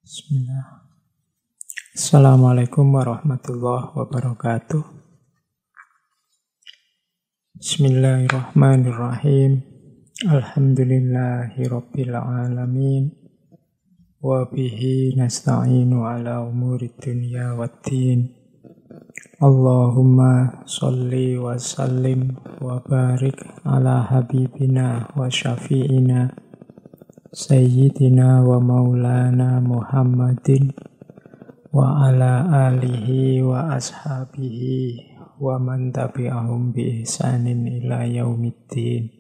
Bismillah. Assalamualaikum warahmatullahi wabarakatuh. Bismillahirrahmanirrahim. Alhamdulillahirabbil alamin. Wa bihi nasta'inu ala umurid dunya waddin. Allahumma sholli wa sallim wa barik ala habibina wa syafi'ina Sayyidina wa maulana Muhammadin wa ala alihi wa ashabihi wa man tabi'ahum bi ihsanin ila yaumiddin.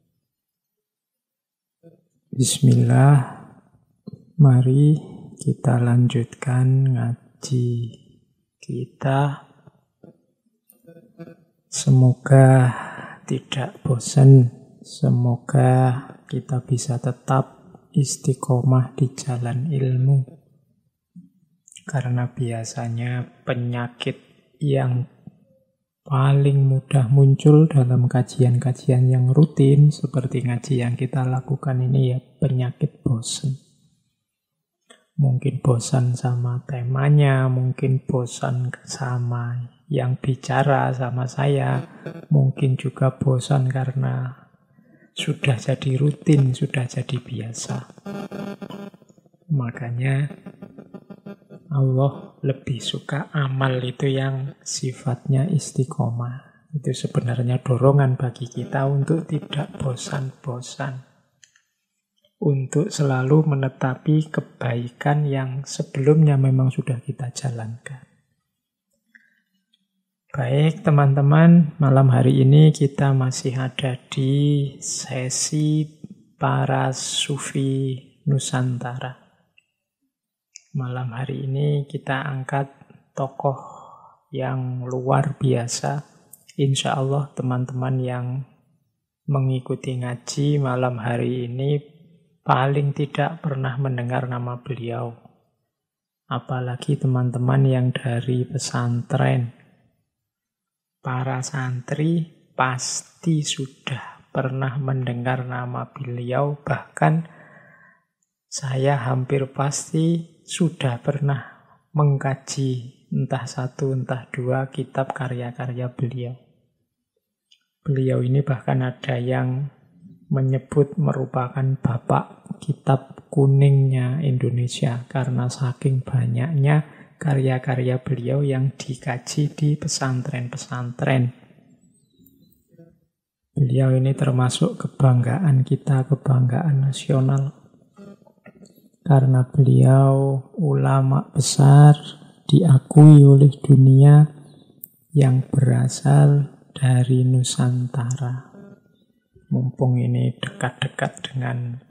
Bismillah, mari kita lanjutkan ngaji kita. Semoga tidak bosan, semoga kita bisa tetap istiqomah di jalan ilmu, karena biasanya penyakit yang paling mudah muncul dalam kajian-kajian yang rutin seperti ngaji yang kita lakukan ini ya penyakit bosan. Mungkin bosan sama temanya, mungkin bosan sama yang bicara sama saya, mungkin juga bosan karena sudah jadi rutin, sudah jadi biasa. Makanya Allah lebih suka amal itu yang sifatnya istiqomah. Itu sebenarnya dorongan bagi kita untuk tidak bosan-bosan, untuk selalu menetapi kebaikan yang sebelumnya memang sudah kita jalankan. Baik teman-teman, malam hari ini kita masih ada di sesi para sufi Nusantara. Malam hari ini kita angkat tokoh yang luar biasa. Insya Allah teman-teman yang mengikuti ngaji malam hari ini paling tidak pernah mendengar nama beliau. Apalagi teman-teman yang dari pesantren. Para santri pasti sudah pernah mendengar nama beliau, bahkan saya hampir pasti sudah pernah mengkaji entah satu entah dua kitab karya-karya beliau. Beliau ini bahkan ada yang menyebut merupakan bapak kitab kuningnya Indonesia karena saking banyaknya karya-karya beliau yang dikaji di pesantren-pesantren. Beliau ini termasuk kebanggaan kita, kebanggaan nasional. Karena beliau ulama besar, diakui oleh dunia yang berasal dari Nusantara. Mumpung ini dekat-dekat dengan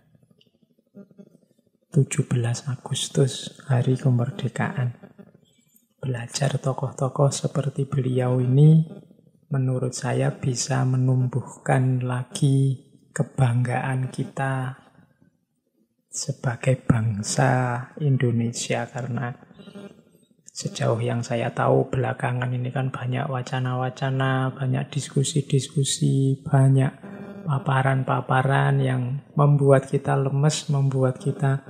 17 Agustus, hari kemerdekaan. Belajar tokoh-tokoh seperti beliau ini menurut saya bisa menumbuhkan lagi kebanggaan kita sebagai bangsa Indonesia, karena sejauh yang saya tahu belakangan ini kan banyak wacana-wacana, banyak diskusi-diskusi, banyak paparan-paparan yang membuat kita lemes, membuat kita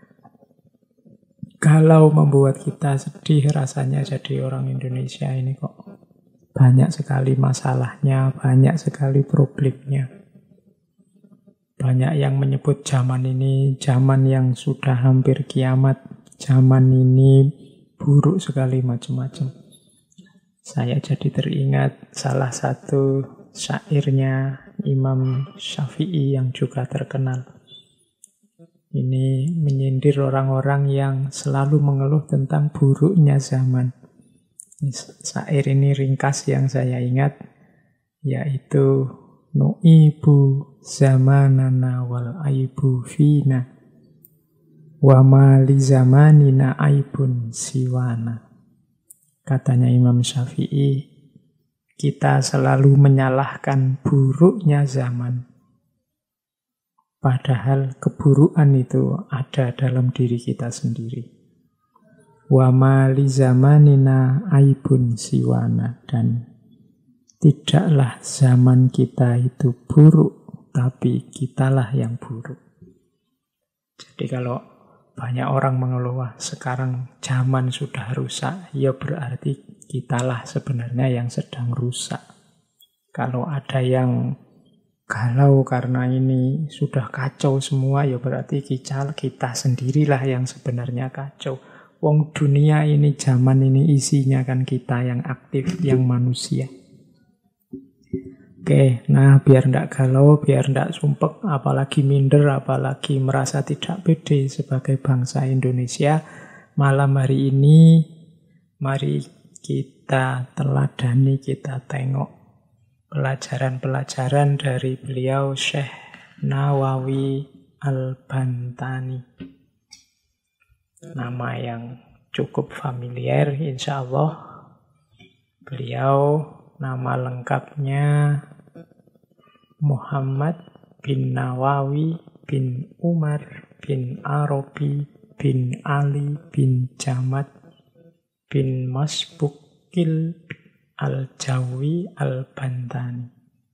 galau, membuat kita sedih rasanya jadi orang Indonesia ini kok banyak sekali masalahnya, banyak sekali problemnya. Banyak yang menyebut zaman ini zaman yang sudah hampir kiamat, zaman ini buruk sekali macam-macam. Saya jadi teringat salah satu syairnya Imam Syafi'i yang juga terkenal. Ini menyindir orang-orang yang selalu mengeluh tentang buruknya zaman. Syair ini ringkas yang saya ingat, yaitu Nu'ibu zamanana wal aibu fina wa ma li zamanina aibun siwana. Katanya Imam Syafi'i, kita selalu menyalahkan buruknya zaman. Padahal keburukan itu ada dalam diri kita sendiri. Wa ma li zamanina aibun siwana. Dan tidaklah zaman kita itu buruk, tapi kitalah yang buruk. Jadi kalau banyak orang mengeluh, "Wah, sekarang zaman sudah rusak." Ya berarti kitalah sebenarnya yang sedang rusak. Kalau ada yang galau karena ini sudah kacau semua, ya berarti kita sendirilah yang sebenarnya kacau. Wong dunia ini, zaman ini isinya kan kita yang aktif, yang manusia. Oke, nah biar ndak galau, biar ndak sumpek, apalagi minder, apalagi merasa tidak pede sebagai bangsa Indonesia, malam hari ini mari kita teladani, kita tengok pelajaran-pelajaran dari beliau Syekh Nawawi Al-Bantani. Nama yang cukup familiar, insya Allah. Beliau nama lengkapnya Muhammad bin Nawawi bin Umar bin Arabi bin Ali bin Jamad bin Masbukil Al-Jawi Al-Bantani.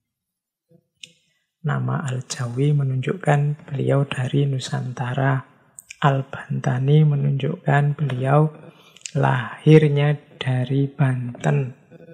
Nama Al-Jawi menunjukkan beliau dari Nusantara. Al-Bantani menunjukkan beliau lahirnya dari Banten.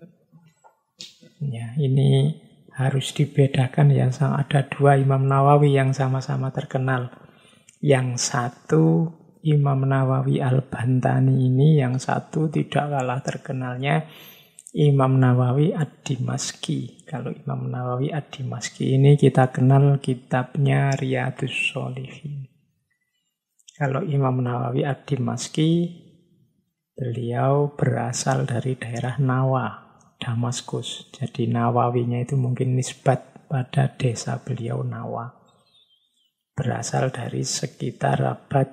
Ya, ini harus dibedakan ya, ada dua Imam Nawawi yang sama-sama terkenal. Yang satu Imam Nawawi Al-Bantani ini, yang satu tidak kalah terkenalnya Imam Nawawi Ad-Dimashqi. Kalau Imam Nawawi Ad-Dimashqi ini kita kenal kitabnya Riyadhus Shalihin. Kalau Imam Nawawi Ad-Dimashqi, beliau berasal dari daerah Nawa, Damaskus. Jadi Nawawinya itu mungkin nisbat pada desa beliau Nawa. Berasal dari sekitar abad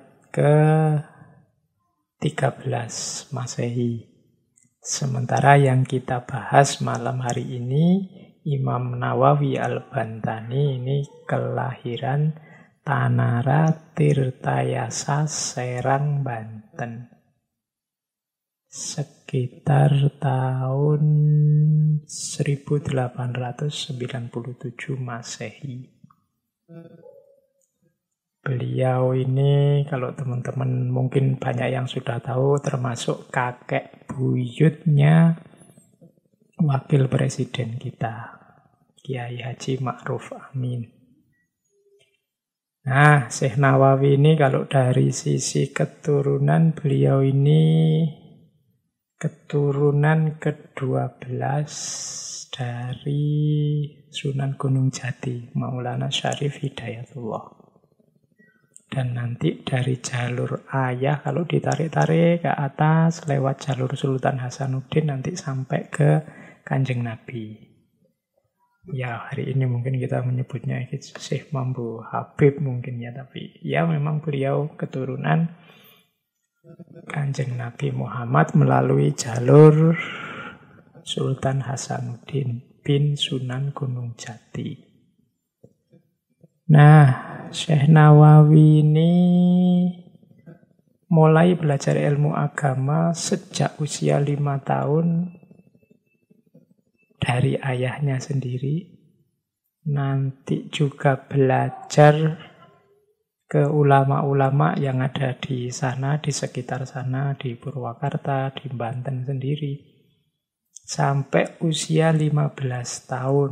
ke-13 Masehi. Sementara yang kita bahas malam hari ini, Imam Nawawi Al-Bantani ini kelahiran Tanara Tirtayasa, Serang, Banten. Sekitar tahun 1897 Masehi. Beliau ini, kalau teman-teman mungkin banyak yang sudah tahu, termasuk kakek buyutnya wakil presiden kita, Kiai Haji Ma'ruf Amin. Nah, Syekh Nawawi ini kalau dari sisi keturunan, beliau ini keturunan ke-12 dari Sunan Gunung Jati, Maulana Syarif Hidayatullah. Dan nanti dari jalur ayah, kalau ditarik-tarik ke atas, lewat jalur Sultan Hasanuddin, nanti sampai ke Kanjeng Nabi. Ya, hari ini mungkin kita menyebutnya Syekh Mambu Habib mungkin ya, tapi ya memang beliau keturunan Kanjeng Nabi Muhammad melalui jalur Sultan Hasanuddin bin Sunan Gunung Jati. Nah, Syekh Nawawi ini mulai belajar ilmu agama sejak usia 5 tahun dari ayahnya sendiri. Nanti juga belajar ke ulama-ulama yang ada di sana, di sekitar sana, di Purwakarta, di Banten sendiri. Sampai usia 15 tahun.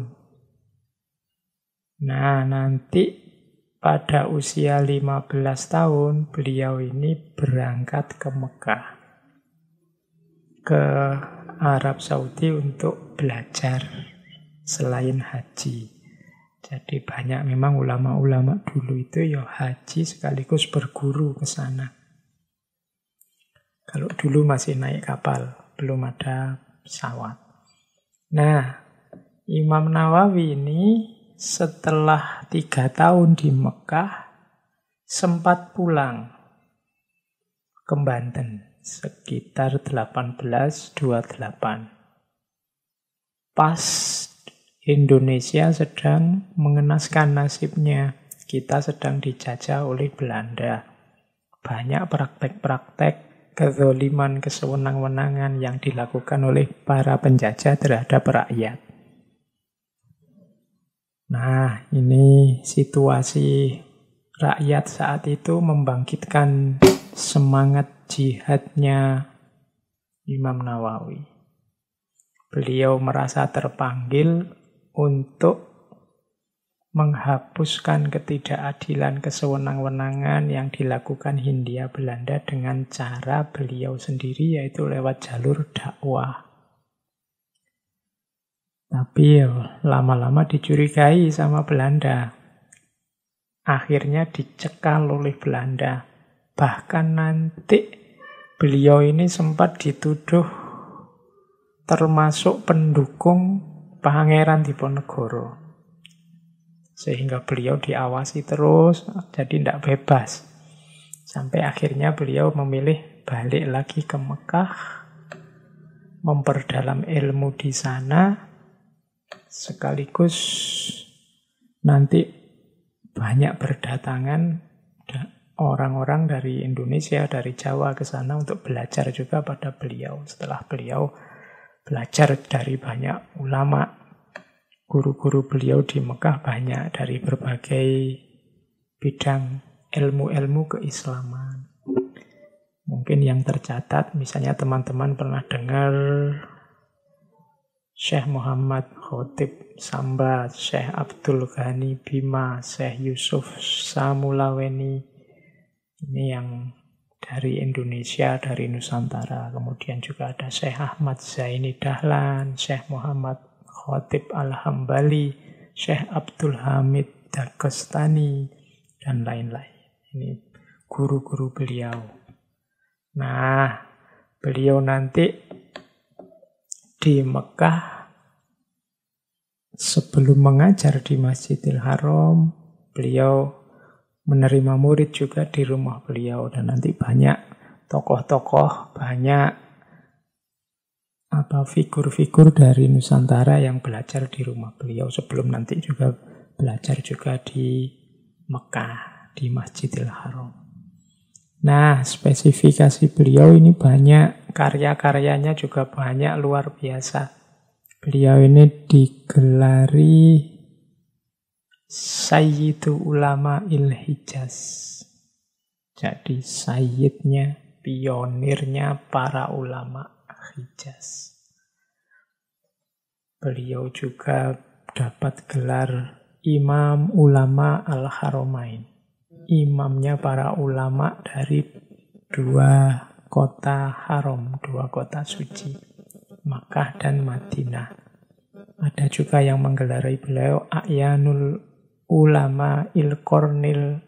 Nah, nanti pada usia 15 tahun, beliau ini berangkat ke Mekah, ke Arab Saudi untuk belajar selain haji. Jadi banyak memang ulama-ulama dulu itu ya haji sekaligus berguru ke sana. Kalau dulu masih naik kapal, belum ada pesawat. Nah, Imam Nawawi ini setelah 3 tahun di Mekah, sempat pulang ke Banten, sekitar 1828. Pas Indonesia sedang mengenaskan nasibnya, kita sedang dijajah oleh Belanda. Banyak praktek-praktek kezaliman, kesewenang-wenangan yang dilakukan oleh para penjajah terhadap rakyat. Nah, ini situasi rakyat saat itu membangkitkan semangat jihadnya Imam Nawawi. Beliau merasa terpanggil untuk menghapuskan ketidakadilan, kesewenang-wenangan yang dilakukan Hindia Belanda dengan cara beliau sendiri, yaitu lewat jalur dakwah. Tapi lama-lama dicurigai sama Belanda. Akhirnya dicekal oleh Belanda. Bahkan nanti beliau ini sempat dituduh termasuk pendukung Pangeran Diponegoro. Sehingga beliau diawasi terus, jadi tidak bebas. Sampai akhirnya beliau memilih balik lagi ke Mekah, memperdalam ilmu di sana, sekaligus nanti banyak berdatangan orang-orang dari Indonesia, dari Jawa ke sana untuk belajar juga pada beliau. Setelah beliau belajar dari banyak ulama, guru-guru beliau di Mekah banyak dari berbagai bidang ilmu-ilmu keislaman. Mungkin yang tercatat, misalnya teman-teman pernah dengar Syekh Muhammad Khotib Samba, Syekh Abdul Ghani Bima, Syekh Yusuf Samulaweni. Ini yang dari Indonesia, dari Nusantara. Kemudian juga ada Syekh Ahmad Zaini Dahlan, Syekh Muhammad Khotib Al-Hambali, Syekh Abdul Hamid Dagestani, dan lain-lain. Ini guru-guru beliau. Nah, beliau nanti di Mekah, sebelum mengajar di Masjidil Haram, beliau menerima murid juga di rumah beliau. Dan nanti banyak tokoh-tokoh, banyak figur-figur dari Nusantara yang belajar di rumah beliau sebelum nanti juga belajar juga di Mekah, di Masjidil Haram. Nah, spesifikasi beliau ini banyak, karya-karyanya juga banyak, luar biasa. Beliau ini digelari Sayyidu Ulama Il-Hijaz. Jadi sayyidnya, pionirnya para ulama Hijaz. Beliau juga dapat gelar Imam Ulama Al-Haramain. Imamnya para ulama dari dua kota haram, dua kota suci, Makkah dan Madinah. Ada juga yang menggelari beliau A'yanul Ulama Il-Qornil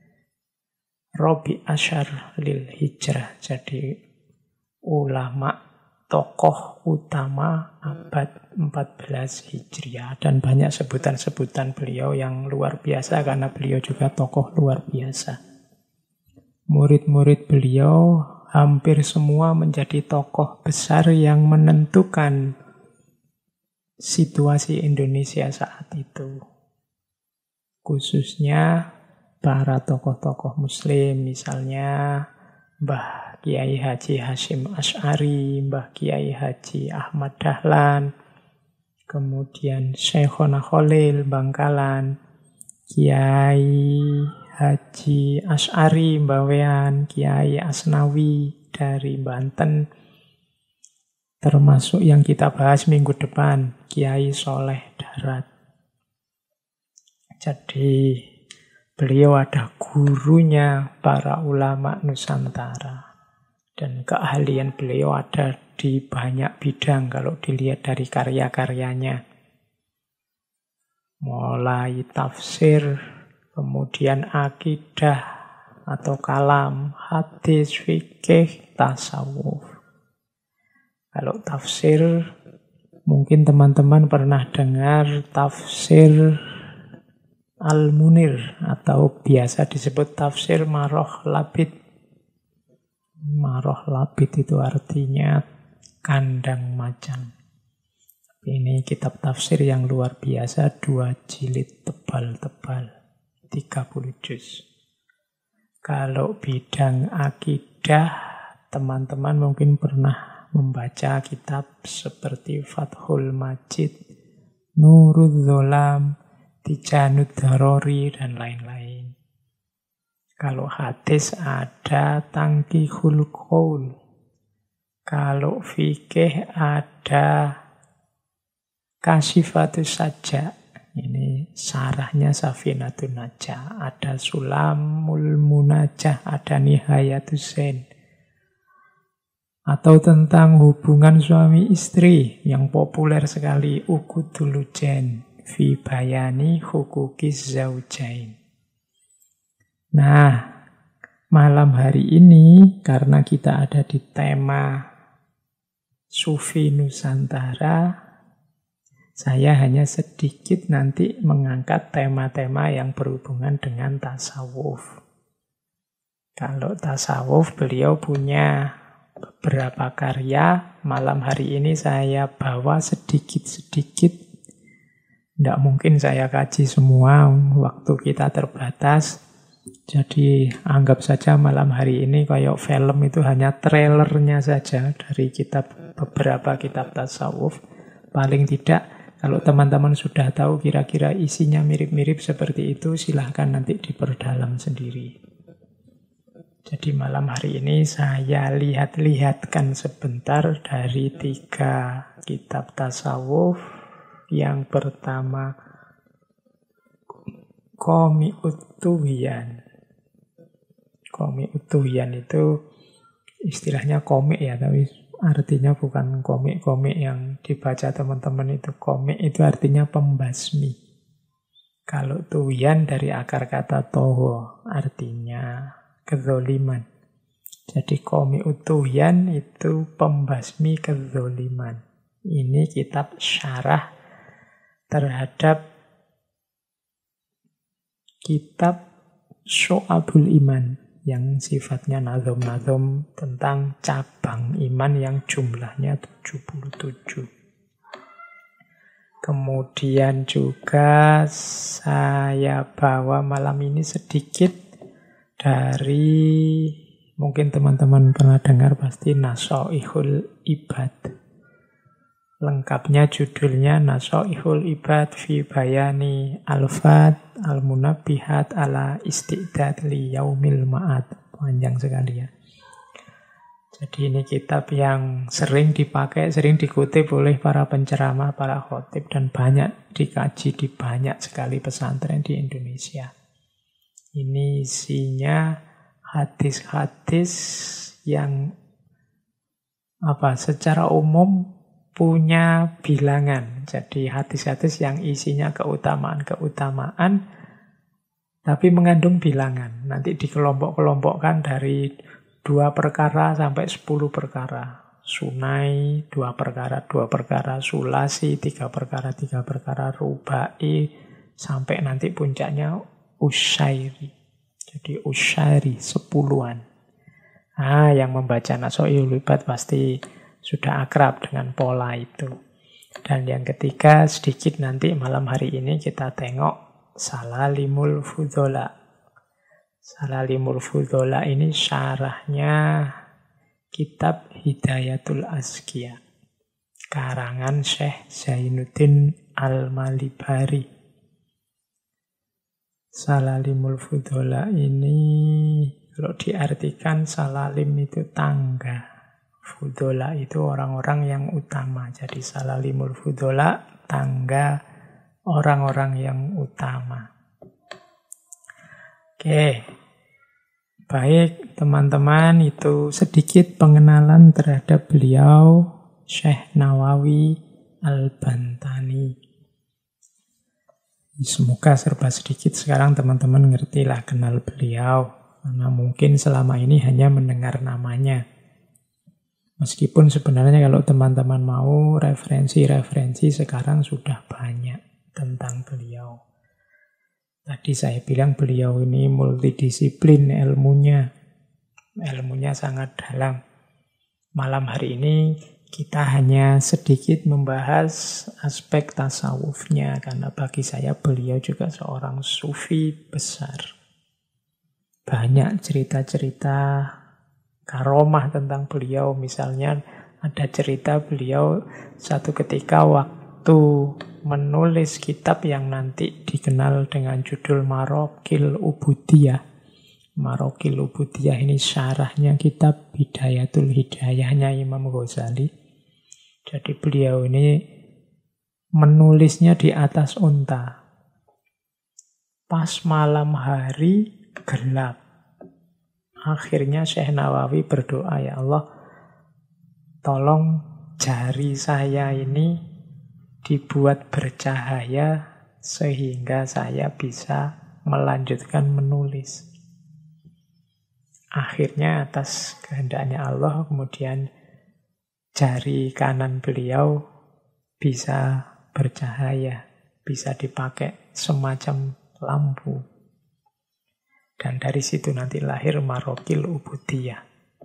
Robi Asyar Lil Hijrah. Jadi ulama tokoh utama abad 14 Hijriah. Dan banyak sebutan-sebutan beliau yang luar biasa karena beliau juga tokoh luar biasa. Murid-murid beliau hampir semua menjadi tokoh besar yang menentukan situasi Indonesia saat itu. Khususnya para tokoh-tokoh Muslim, misalnya Mbah Kiai Haji Hashim Asy'ari, Mbah Kiai Haji Ahmad Dahlan, kemudian Syekhona Khalil Bangkalan, Kiai Haji Asy'ari Bawean, Kiai Asnawi dari Banten, termasuk yang kita bahas minggu depan, Kiai Soleh Darat. Jadi beliau ada gurunya para ulama Nusantara. Dan keahlian beliau ada di banyak bidang kalau dilihat dari karya-karyanya. Mulai tafsir, kemudian akidah atau kalam, hadis, fikih, tasawuf. Kalau tafsir, mungkin teman-teman pernah dengar tafsir Al-Munir atau biasa disebut tafsir Maroh Labid. Maroh Labid itu artinya kandang macan. Ini kitab tafsir yang luar biasa, 2 jilid tebal-tebal, 30 juz. Kalau bidang akidah, teman-teman mungkin pernah membaca kitab seperti Fathul Majid, Nurul Zolam, Tijaanud Darori, dan lain-lain. Kalau hadis ada tangkihul qaul. Kalau fikih ada kasyifatus saja. Ini syarahnya Safinatun Najah. Ada Sulamul Munajah, ada Nihayatus Zain. Atau tentang hubungan suami istri yang populer sekali, Uqudul Jen fi bayani huquqiz zaujain. Nah, malam hari ini karena kita ada di tema Sufi Nusantara, saya hanya sedikit nanti mengangkat tema-tema yang berhubungan dengan tasawuf. Kalau tasawuf, beliau punya beberapa karya. Malam hari ini saya bawa sedikit-sedikit. Tidak mungkin saya kaji semua, waktu kita terbatas. Jadi anggap saja malam hari ini kayak film itu hanya trailernya saja dari beberapa kitab tasawuf. Paling tidak, kalau teman-teman sudah tahu kira-kira isinya mirip-mirip seperti itu, silahkan nanti diperdalam sendiri. Jadi malam hari ini saya lihat-lihatkan sebentar dari 3 kitab tasawuf. Yang pertama, Qami'ut Tughyan. Qami'ut Tughyan itu istilahnya komik ya, tapi artinya bukan komik-komik yang dibaca teman-teman itu. Komik itu artinya pembasmi. Kalau tughyan dari akar kata toho, artinya kezoliman. Jadi Qami'ut Tughyan itu pembasmi kezoliman. Ini kitab syarah terhadap kitab Syu'abul Iman yang sifatnya nazom-nazom tentang cabang iman yang jumlahnya 77. Kemudian juga saya bawa malam ini sedikit dari, mungkin teman-teman pernah dengar pasti, Nasoihul Ibad. Lengkapnya judulnya Nasoihul Ibad fi bayani al-fat al-munabbihat ala istidad li yaumil ma'ad. Panjang sekali ya. Jadi ini kitab yang sering dipakai, sering dikutip oleh para penceramah, para khotib, dan banyak dikaji di banyak sekali pesantren di Indonesia. Ini isinya hadis-hadis yang secara umum punya bilangan. Jadi hadis-hadis yang isinya keutamaan-keutamaan tapi mengandung bilangan. Nanti dikelompok-kelompokkan dari 2 perkara sampai 10 perkara. Sunai 2 perkara, 2 perkara. Sulasi 3 perkara, 3 perkara. Rubai sampai nanti puncaknya Usyairi. Jadi Usyairi 10-an. Yang membaca Nasoihul Ibad pasti sudah akrab dengan pola itu. Dan yang ketiga, sedikit nanti malam hari ini kita tengok Salalimul Fudhola. Salalimul Fudhola ini syarahnya kitab Hidayatul Azkiya, karangan Syekh Zainuddin Al-Malibari. Salalimul Fudhola ini kalau diartikan salalim itu tangga. Fudhola itu orang-orang yang utama. Jadi Salalimul Fudhola, tangga orang-orang yang utama. Oke. Baik, teman-teman, itu sedikit pengenalan terhadap beliau, Syekh Nawawi Al-Bantani. Semoga serba sedikit sekarang teman-teman ngertilah kenal beliau. Karena mungkin selama ini hanya mendengar namanya. Meskipun sebenarnya kalau teman-teman mau referensi-referensi sekarang sudah banyak tentang beliau. Tadi saya bilang beliau ini multidisiplin ilmunya. Ilmunya sangat dalam. Malam hari ini kita hanya sedikit membahas aspek tasawufnya. Karena bagi saya beliau juga seorang sufi besar. Banyak cerita-cerita karomah tentang beliau. Misalnya ada cerita beliau satu ketika waktu menulis kitab yang nanti dikenal dengan judul Marokil Ubudiyah. Marokil Ubudiyah ini syarahnya kitab Bidayatul Hidayahnya Imam Ghazali. Jadi beliau ini menulisnya di atas unta. Pas malam hari gelap. Akhirnya Syekh Nawawi berdoa, ya Allah, tolong jari saya ini dibuat bercahaya sehingga saya bisa melanjutkan menulis. Akhirnya atas kehendaknya Allah, kemudian jari kanan beliau bisa bercahaya, bisa dipakai semacam lampu. Dan dari situ nanti lahir Marokil Ubudiyah.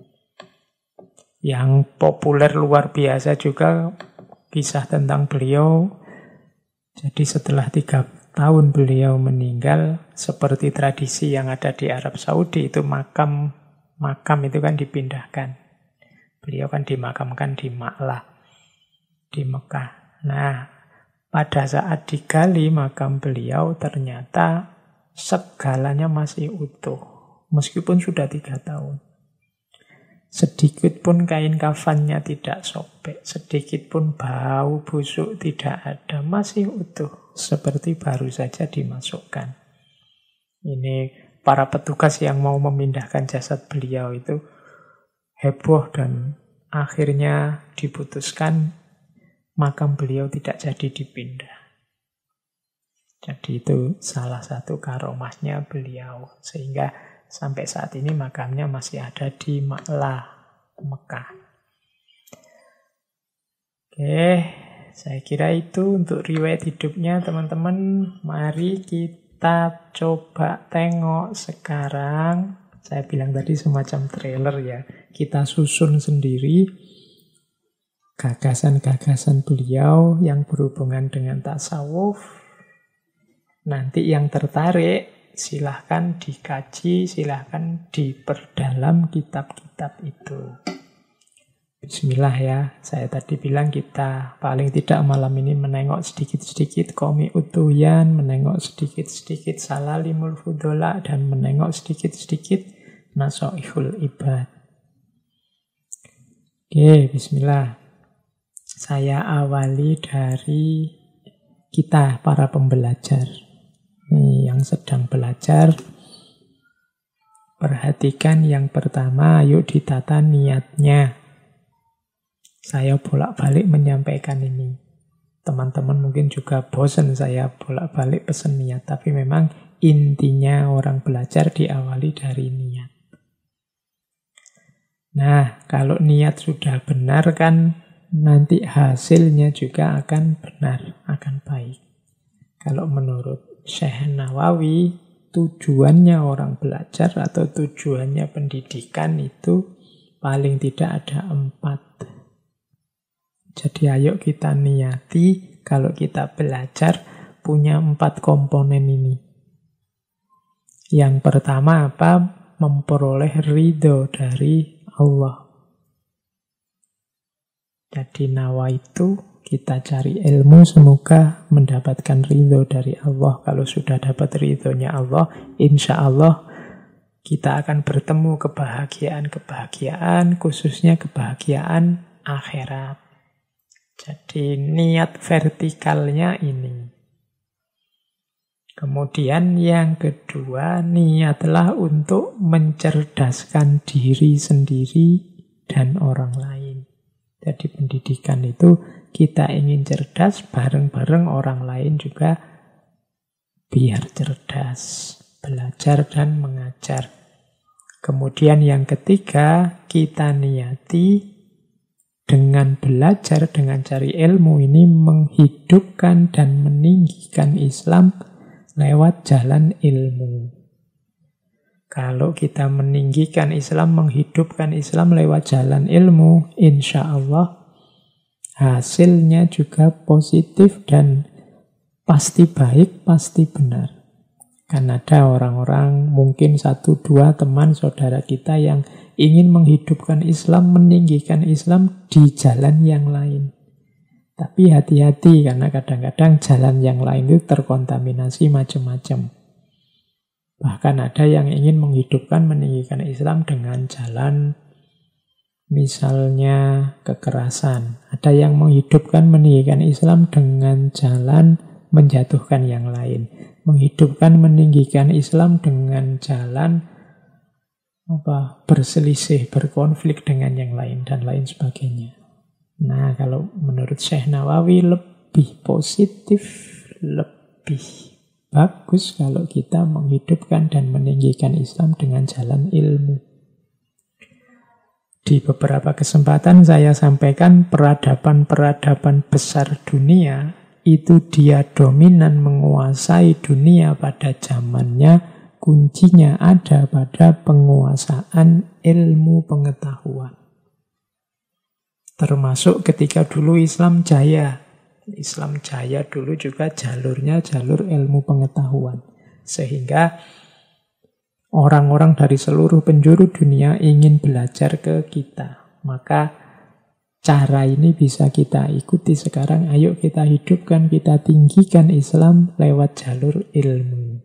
Yang populer luar biasa juga kisah tentang beliau. Jadi setelah 3 tahun beliau meninggal, seperti tradisi yang ada di Arab Saudi, itu makam itu kan dipindahkan. Beliau kan dimakamkan di Ma'lah, di Mekah. Nah, pada saat digali makam beliau, ternyata segalanya masih utuh, meskipun sudah 3 tahun. Sedikit pun kain kafannya tidak sobek, sedikit pun bau busuk tidak ada, masih utuh, seperti baru saja dimasukkan. Ini para petugas yang mau memindahkan jasad beliau itu heboh dan akhirnya diputuskan makam beliau tidak jadi dipindah. Jadi itu salah satu karomahnya beliau, sehingga sampai saat ini makamnya masih ada di Ma'lah, Mekah. Oke, saya kira itu untuk riwayat hidupnya teman-teman. Mari kita coba tengok sekarang. Saya bilang tadi semacam trailer ya. Kita susun sendiri gagasan-gagasan beliau yang berhubungan dengan tasawuf. Nanti yang tertarik silahkan dikaji, silahkan diperdalam kitab-kitab itu. Bismillah ya, saya tadi bilang kita paling tidak malam ini menengok sedikit-sedikit Qomi Utuyan, menengok sedikit-sedikit Salalimul Fudola, dan menengok sedikit-sedikit Nasoihul Ibad. Oke, bismillah. Saya awali dari kita para pembelajar. Ini yang sedang belajar, perhatikan yang pertama, yuk ditata niatnya. Saya bolak-balik menyampaikan ini. Teman-teman mungkin juga bosan saya bolak-balik pesan niat, tapi memang intinya orang belajar diawali dari niat. Nah, kalau niat sudah benar kan nanti hasilnya juga akan benar, akan baik. Kalau menurut Syekh Nawawi, tujuannya orang belajar atau tujuannya pendidikan itu paling tidak ada 4. Jadi ayo kita niati kalau kita belajar punya 4 komponen ini. Yang pertama apa? Memperoleh ridho dari Allah. Jadi nawaitu, kita cari ilmu, semoga mendapatkan ridho dari Allah. Kalau sudah dapat ridhonya Allah, insya Allah kita akan bertemu kebahagiaan-kebahagiaan, khususnya kebahagiaan akhirat. Jadi niat vertikalnya ini. Kemudian yang kedua, niatlah untuk mencerdaskan diri sendiri dan orang lain. Jadi pendidikan itu kita ingin cerdas, bareng-bareng orang lain juga biar cerdas. Belajar dan mengajar. Kemudian yang ketiga, kita niati dengan belajar, dengan cari ilmu ini menghidupkan dan meninggikan Islam lewat jalan ilmu. Kalau kita meninggikan Islam, menghidupkan Islam lewat jalan ilmu, insya Allah hasilnya juga positif dan pasti baik, pasti benar. Kan ada orang-orang, mungkin 1-2 teman saudara kita yang ingin menghidupkan Islam, meninggikan Islam di jalan yang lain. Tapi hati-hati karena kadang-kadang jalan yang lain itu terkontaminasi macam-macam. Bahkan ada yang ingin menghidupkan, meninggikan Islam dengan jalan misalnya kekerasan. Ada yang menghidupkan, meninggikan Islam dengan jalan menjatuhkan yang lain. Menghidupkan, meninggikan Islam dengan jalan berselisih, berkonflik dengan yang lain, dan lain sebagainya. Nah, kalau menurut Syekh Nawawi lebih positif, lebih bagus kalau kita menghidupkan dan meninggikan Islam dengan jalan ilmu. Di beberapa kesempatan saya sampaikan peradaban-peradaban besar dunia itu dia dominan menguasai dunia pada zamannya. Kuncinya ada pada penguasaan ilmu pengetahuan. Termasuk ketika dulu Islam jaya. Islam jaya dulu juga jalurnya jalur ilmu pengetahuan. Sehingga orang-orang dari seluruh penjuru dunia ingin belajar ke kita. Maka cara ini bisa kita ikuti sekarang. Ayo kita hidupkan, kita tinggikan Islam lewat jalur ilmu.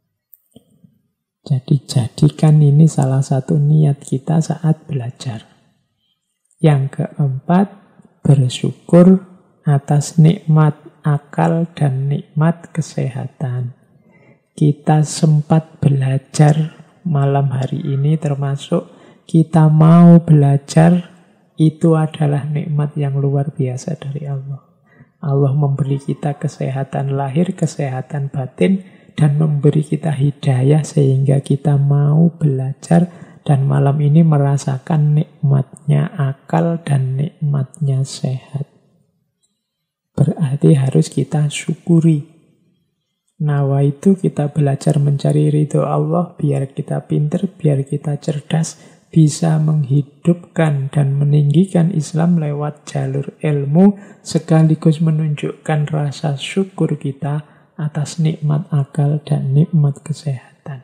Jadi jadikan ini salah satu niat kita saat belajar. Yang keempat, bersyukur atas nikmat akal dan nikmat kesehatan. Kita sempat belajar malam hari ini, termasuk kita mau belajar, itu adalah nikmat yang luar biasa dari Allah. Allah memberi kita kesehatan lahir, kesehatan batin, dan memberi kita hidayah sehingga kita mau belajar dan malam ini merasakan nikmatnya akal dan nikmatnya sehat. Berarti harus kita syukuri. Nawa itu kita belajar mencari ridho Allah biar kita pinter, biar kita cerdas, bisa menghidupkan dan meninggikan Islam lewat jalur ilmu, sekaligus menunjukkan rasa syukur kita atas nikmat akal dan nikmat kesehatan.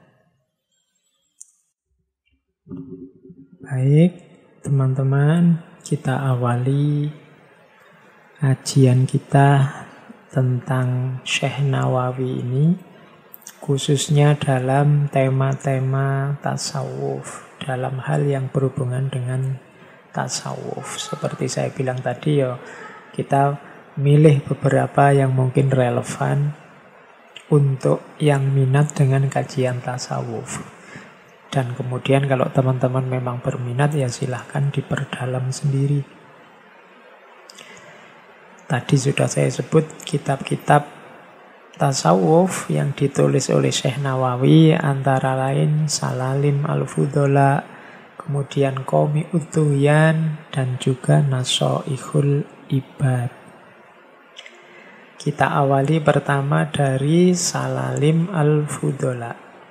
Baik, teman-teman, kita awali kajian kita tentang Syekh Nawawi ini, khususnya dalam tema-tema tasawuf, dalam hal yang berhubungan dengan tasawuf. Seperti saya bilang tadi, kita milih beberapa yang mungkin relevan untuk yang minat dengan kajian tasawuf. Dan kemudian kalau teman-teman memang berminat, ya silahkan diperdalam sendiri. Tadi sudah saya sebut kitab-kitab tasawuf yang ditulis oleh Syekh Nawawi, antara lain Salalim Al-Fudola, kemudian Qomi Utuyan, dan juga Nasoihul Ibad. Kita awali pertama dari Salalim Al-Fudola.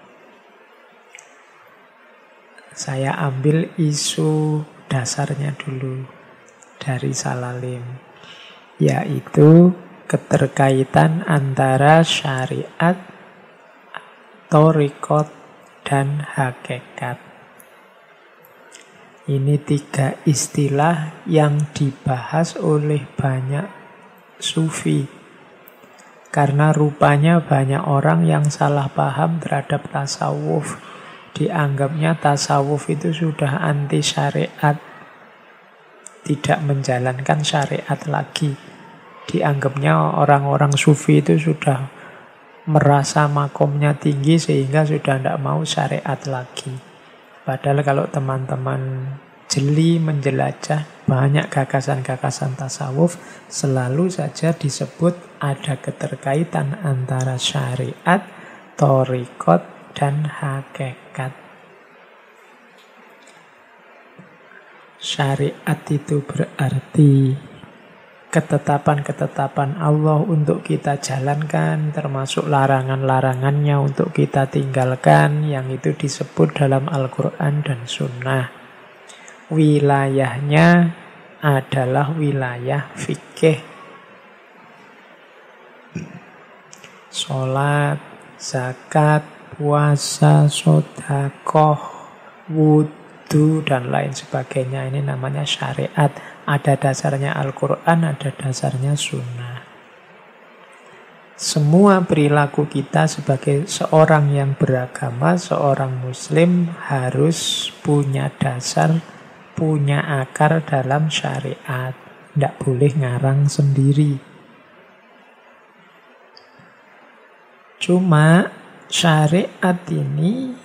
Saya ambil isu dasarnya dulu dari Salalim, yaitu keterkaitan antara syariat, thariqat, dan hakikat. Ini 3 istilah yang dibahas oleh banyak sufi. Karena rupanya banyak orang yang salah paham terhadap tasawuf. Dianggapnya tasawuf itu sudah anti syariat, tidak menjalankan syariat lagi. Dianggapnya orang-orang sufi itu sudah merasa makomnya tinggi sehingga sudah tidak mau syariat lagi. Padahal kalau teman-teman jeli menjelajah banyak gagasan-gagasan tasawuf, selalu saja disebut ada keterkaitan antara syariat, thariqat, dan hakikat. Syariat itu berarti ketetapan-ketetapan Allah untuk kita jalankan, termasuk larangan-larangannya untuk kita tinggalkan, yang itu disebut dalam Al-Quran dan Sunnah. Wilayahnya adalah wilayah fikih. Sholat, zakat, puasa, sedekah, wudu, dan lain sebagainya. Ini namanya syariat. Ada dasarnya Al-Quran, ada dasarnya Sunnah. Semua perilaku kita sebagai seorang yang beragama, seorang muslim harus punya dasar, punya akar dalam syariat. Tidak boleh ngarang sendiri. Cuma syariat ini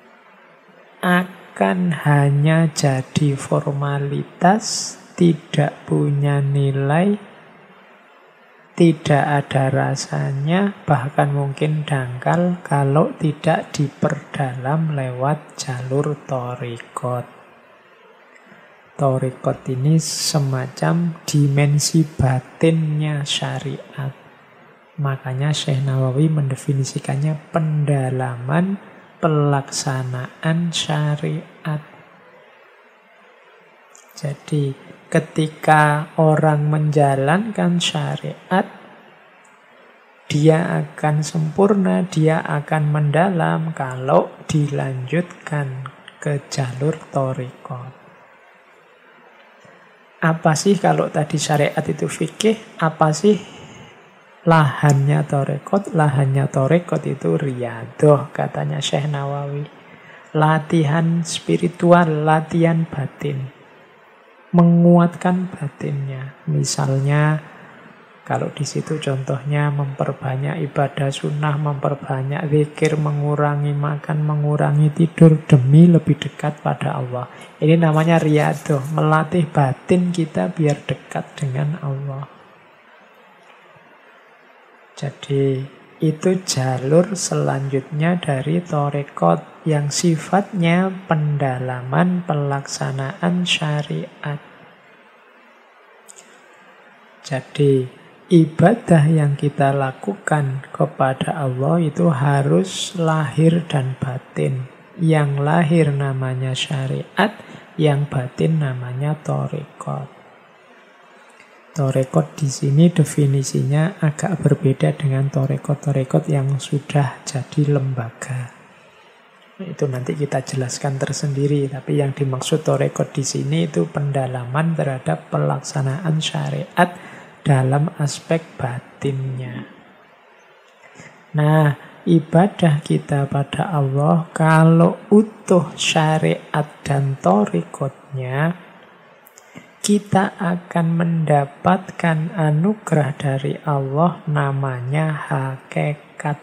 akan hanya jadi formalitas, tidak punya nilai, tidak ada rasanya, bahkan mungkin dangkal kalau tidak diperdalam lewat jalur thariqat. Thariqat ini semacam dimensi batinnya syariat. Makanya Syekh Nawawi mendefinisikannya pendalaman pelaksanaan syariat. Jadi ketika orang menjalankan syariat, dia akan sempurna, dia akan mendalam kalau dilanjutkan ke jalur thariqat. Apa sih kalau tadi syariat itu fikih? Apa sih lahannya thariqat? Lahannya thariqat itu riyadhah, katanya Syekh Nawawi. Latihan spiritual, latihan batin. Menguatkan batinnya. Misalnya, kalau di situ contohnya memperbanyak ibadah sunnah, memperbanyak zikir, mengurangi makan, mengurangi tidur demi lebih dekat pada Allah. Ini namanya riyadhah, melatih batin kita biar dekat dengan Allah. Jadi itu jalur selanjutnya dari thariqat yang sifatnya pendalaman pelaksanaan syariat. Jadi ibadah yang kita lakukan kepada Allah itu harus lahir dan batin. Yang lahir namanya syariat, yang batin namanya thariqat. Thariqat di sini definisinya agak berbeda dengan thariqat yang sudah jadi lembaga. Itu nanti kita jelaskan tersendiri. Tapi yang dimaksud thariqat di sini itu pendalaman terhadap pelaksanaan syariat dalam aspek batinnya. Nah, ibadah kita pada Allah kalau utuh syariat dan thariqatnya, kita akan mendapatkan anugerah dari Allah namanya hakikat.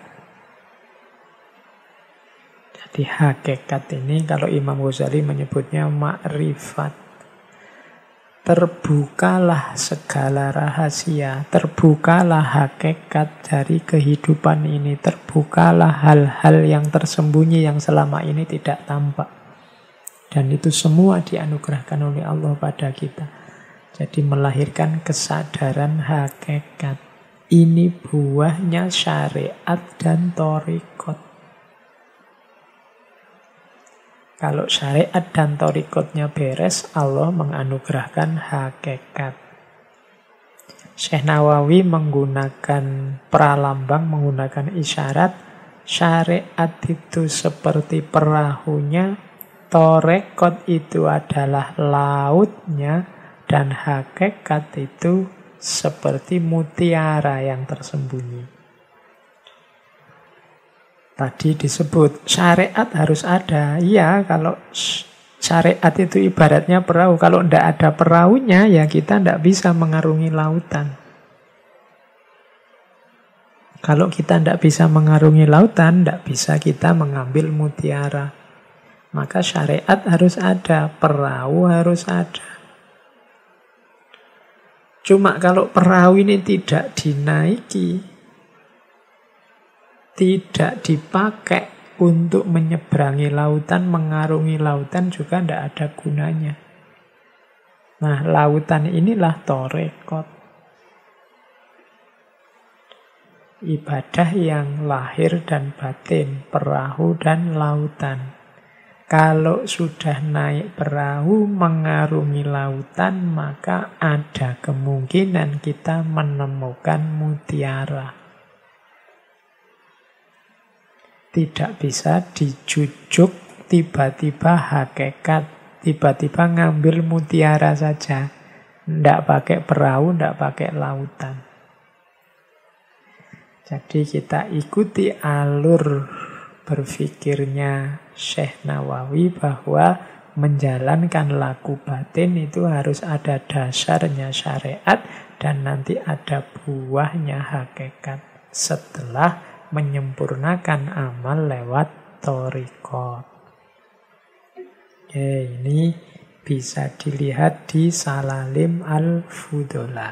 Jadi hakikat ini kalau Imam Ghazali menyebutnya ma'rifat. Terbukalah segala rahasia, terbukalah hakikat dari kehidupan ini, terbukalah hal-hal yang tersembunyi yang selama ini tidak tampak. Dan itu semua dianugerahkan oleh Allah pada kita. Jadi melahirkan kesadaran hakikat. Ini buahnya syariat dan thariqat. Kalau syariat dan thariqatnya beres, Allah menganugerahkan hakikat. Syekh Nawawi menggunakan pralambang, menggunakan isyarat. Syariat itu seperti perahunya, thariqat itu adalah lautnya, dan hakikat itu seperti mutiara yang tersembunyi. Tadi disebut syariat harus ada. Iya, kalau syariat itu ibaratnya perahu. Kalau tidak ada perahunya, ya kita tidak bisa mengarungi lautan. Kalau kita tidak bisa mengarungi lautan, tidak bisa kita mengambil mutiara. Maka syariat harus ada, perahu harus ada. Cuma kalau perahu ini tidak dinaiki, tidak dipakai untuk menyeberangi lautan, mengarungi lautan juga tidak ada gunanya. Nah, lautan inilah thariqat. Ibadah yang lahir dan batin, perahu dan lautan. Kalau sudah naik perahu mengarungi lautan, maka ada kemungkinan kita menemukan mutiara. Tidak bisa dijujuk tiba-tiba hakikat, tiba-tiba ngambil mutiara saja. Tidak pakai perahu, tidak pakai lautan. Jadi kita ikuti alur berpikirnya Syekh Nawawi bahwa menjalankan laku batin itu harus ada dasarnya syariat dan nanti ada buahnya hakikat setelah menyempurnakan amal lewat thariqat. Oke, ini bisa dilihat di Salalim Al-Fudola.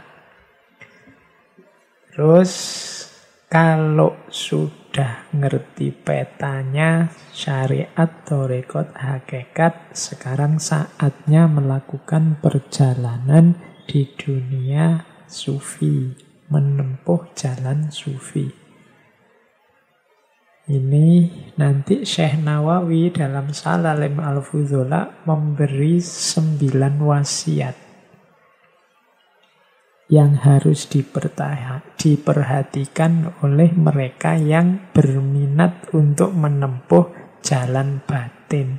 Terus kalau sudah ngerti petanya syariat, thariqat, hakikat, sekarang saatnya melakukan perjalanan di dunia sufi, menempuh jalan sufi. Ini nanti Syekh Nawawi dalam Salalim Al-Fudola memberi 9 wasiat yang harus diperhatikan oleh mereka yang berminat untuk menempuh jalan batin.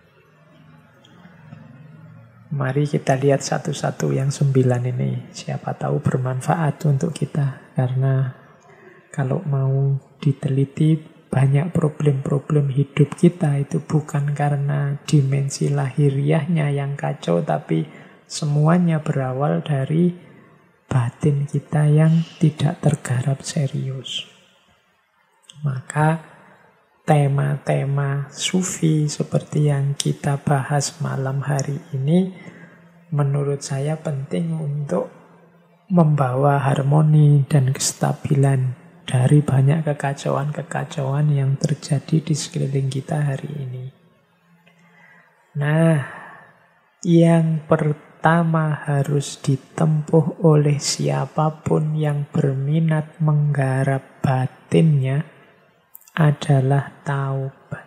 Mari kita lihat satu-satu yang 9 ini. Siapa tahu bermanfaat untuk kita. Karena kalau mau diteliti, banyak problem-problem hidup kita itu bukan karena dimensi lahiriahnya yang kacau, tapi semuanya berawal dari batin kita yang tidak tergarap serius. Maka tema-tema sufi seperti yang kita bahas malam hari ini menurut saya penting untuk membawa harmoni dan kestabilan dari banyak kekacauan-kekacauan yang terjadi di sekeliling kita hari ini. Nah, yang pertama harus ditempuh oleh siapapun yang berminat menggarap batinnya adalah taubat.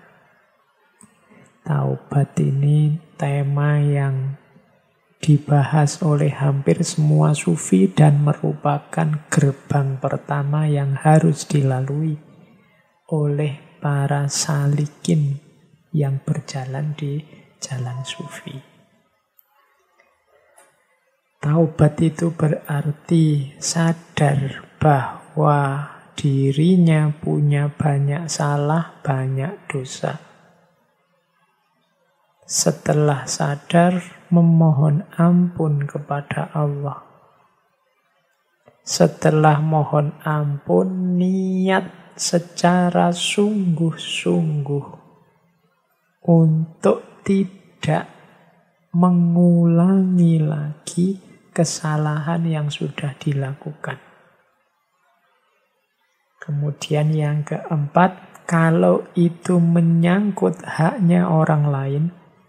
Taubat ini tema yang dibahas oleh hampir semua sufi dan merupakan gerbang pertama yang harus dilalui oleh para salikin yang berjalan di jalan sufi. Taubat itu berarti sadar bahwa dirinya punya banyak salah, banyak dosa. Setelah sadar, memohon ampun kepada Allah. Setelah mohon ampun, niat secara sungguh-sungguh untuk tidak mengulangi lagi kesalahan yang sudah dilakukan. Kemudian yang keempat, kalau itu menyangkut haknya orang lain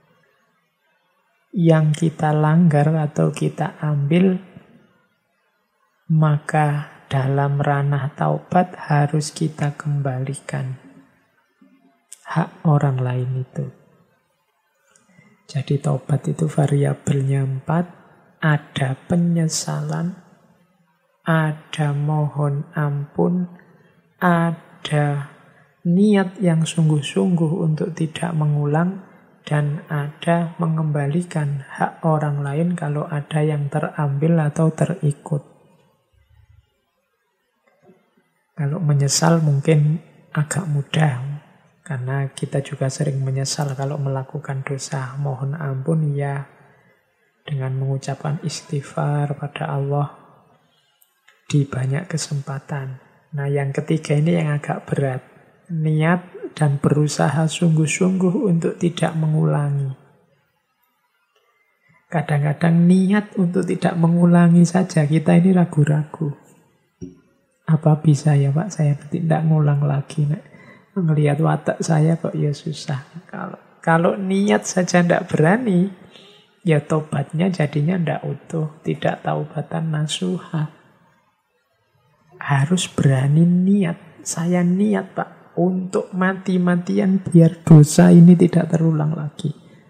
yang kita langgar atau kita ambil, maka dalam ranah taubat harus kita kembalikan hak orang lain itu. Jadi taubat itu variabelnya 4. Ada penyesalan, ada mohon ampun, ada niat yang sungguh-sungguh untuk tidak mengulang, dan ada mengembalikan hak orang lain kalau ada yang terambil atau terikut. Kalau menyesal mungkin agak mudah, karena kita juga sering menyesal kalau melakukan dosa. Mohon ampun ya dengan mengucapkan istighfar pada Allah di banyak kesempatan. Nah, yang ketiga ini yang agak berat. Niat dan berusaha sungguh-sungguh untuk tidak mengulangi. Kadang-kadang niat untuk tidak mengulangi saja kita ini ragu-ragu. Apa bisa ya Pak, saya tidak ngulang lagi. Melihat watak saya kok ya susah. Kalau niat saja tidak berani, ya tobatnya jadinya tidak utuh, tidak taubatan nasuha. Harus berani niat. Saya niat Pak untuk mati-matian biar dosa ini tidak terulang lagi.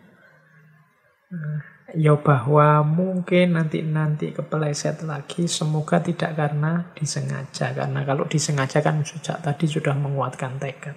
Ya bahwa mungkin nanti kepeleset lagi, semoga tidak karena disengaja. Karena kalau disengaja kan sejak tadi sudah menguatkan tekad.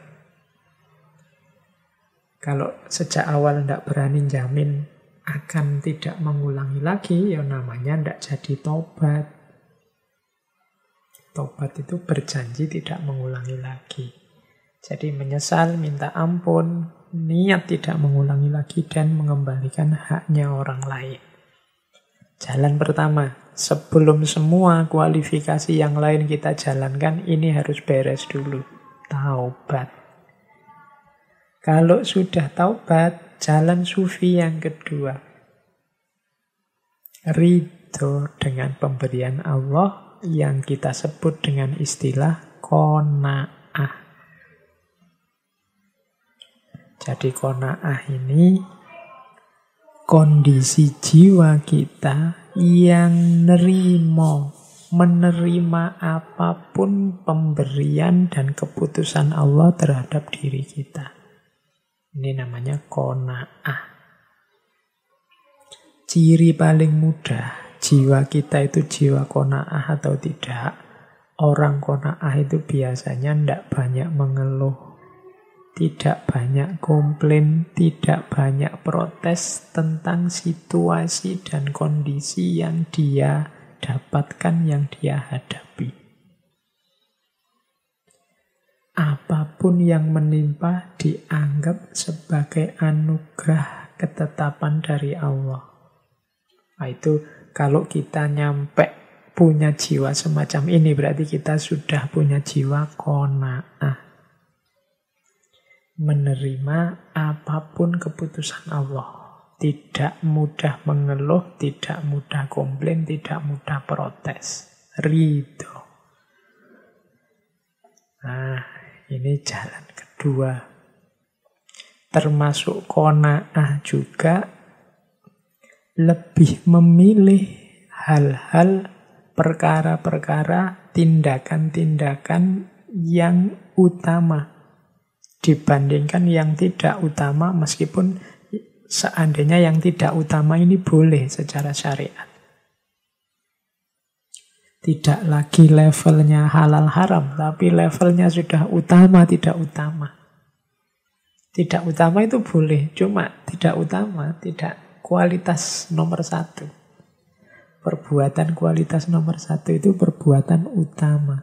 Kalau sejak awal tidak berani jamin akan tidak mengulangi lagi, ya namanya tidak jadi tobat. Tobat itu berjanji tidak mengulangi lagi. Jadi menyesal, minta ampun, niat tidak mengulangi lagi dan mengembalikan haknya orang lain. Jalan pertama, sebelum semua kualifikasi yang lain kita jalankan, ini harus beres dulu. Taubat. Kalau sudah taubat, jalan sufi yang kedua. Ridho dengan pemberian Allah yang kita sebut dengan istilah qanaah. Jadi qanaah ini kondisi jiwa kita yang menerima apapun pemberian dan keputusan Allah terhadap diri kita. Ini namanya qanaah. Ciri paling mudah jiwa kita itu jiwa qanaah atau tidak. Orang qanaah itu biasanya tidak banyak mengeluh, tidak banyak komplain, tidak banyak protes tentang situasi dan kondisi yang dia dapatkan, yang dia hadapi. Apapun yang menimpa dianggap sebagai anugerah ketetapan dari Allah. Nah, itu kalau kita nyampe punya jiwa semacam ini, berarti kita sudah punya jiwa qanaah. Menerima apapun keputusan Allah. Tidak mudah mengeluh, tidak mudah komplain, tidak mudah protes. Ridho. Nah, ini jalan kedua. Termasuk qanaah juga lebih memilih hal-hal, perkara-perkara, tindakan-tindakan yang utama dibandingkan yang tidak utama, meskipun seandainya yang tidak utama ini boleh secara syariat. Tidak lagi levelnya halal haram, tapi levelnya sudah utama, tidak utama. Tidak utama itu boleh, cuma tidak utama, tidak kualitas nomor satu. Perbuatan kualitas nomor satu itu perbuatan utama.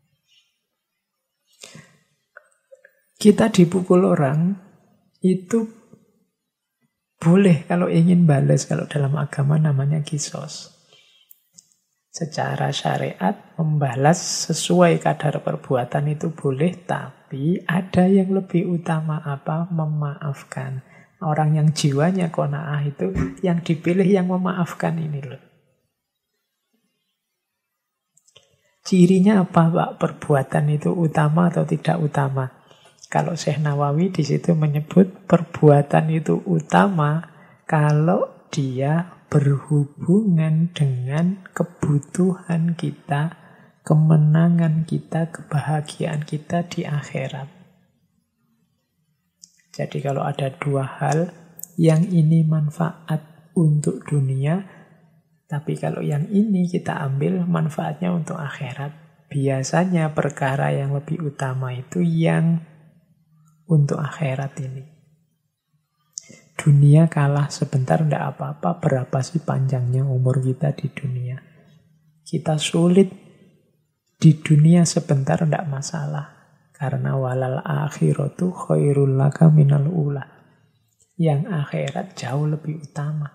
Kita dipukul orang, itu boleh kalau ingin balas, kalau dalam agama namanya kisos. Secara syariat, membalas sesuai kadar perbuatan itu boleh, tapi ada yang lebih utama apa? Memaafkan. Orang yang jiwanya qanaah itu, yang dipilih yang memaafkan ini loh. Cirinya apa, Pak? Perbuatan itu utama atau tidak utama? Kalau Syekh Nawawi di situ menyebut perbuatan itu utama kalau dia berhubungan dengan kebutuhan kita, kemenangan kita, kebahagiaan kita di akhirat. Jadi kalau ada dua hal, yang ini manfaat untuk dunia, tapi kalau yang ini kita ambil manfaatnya untuk akhirat. Biasanya perkara yang lebih utama itu yang untuk akhirat ini. Dunia kalah sebentar tidak apa-apa, berapa sih panjangnya umur kita di dunia. Kita sulit di dunia sebentar tidak masalah. Karena walal akhiratu khairul laka minal ula. Yang akhirat jauh lebih utama.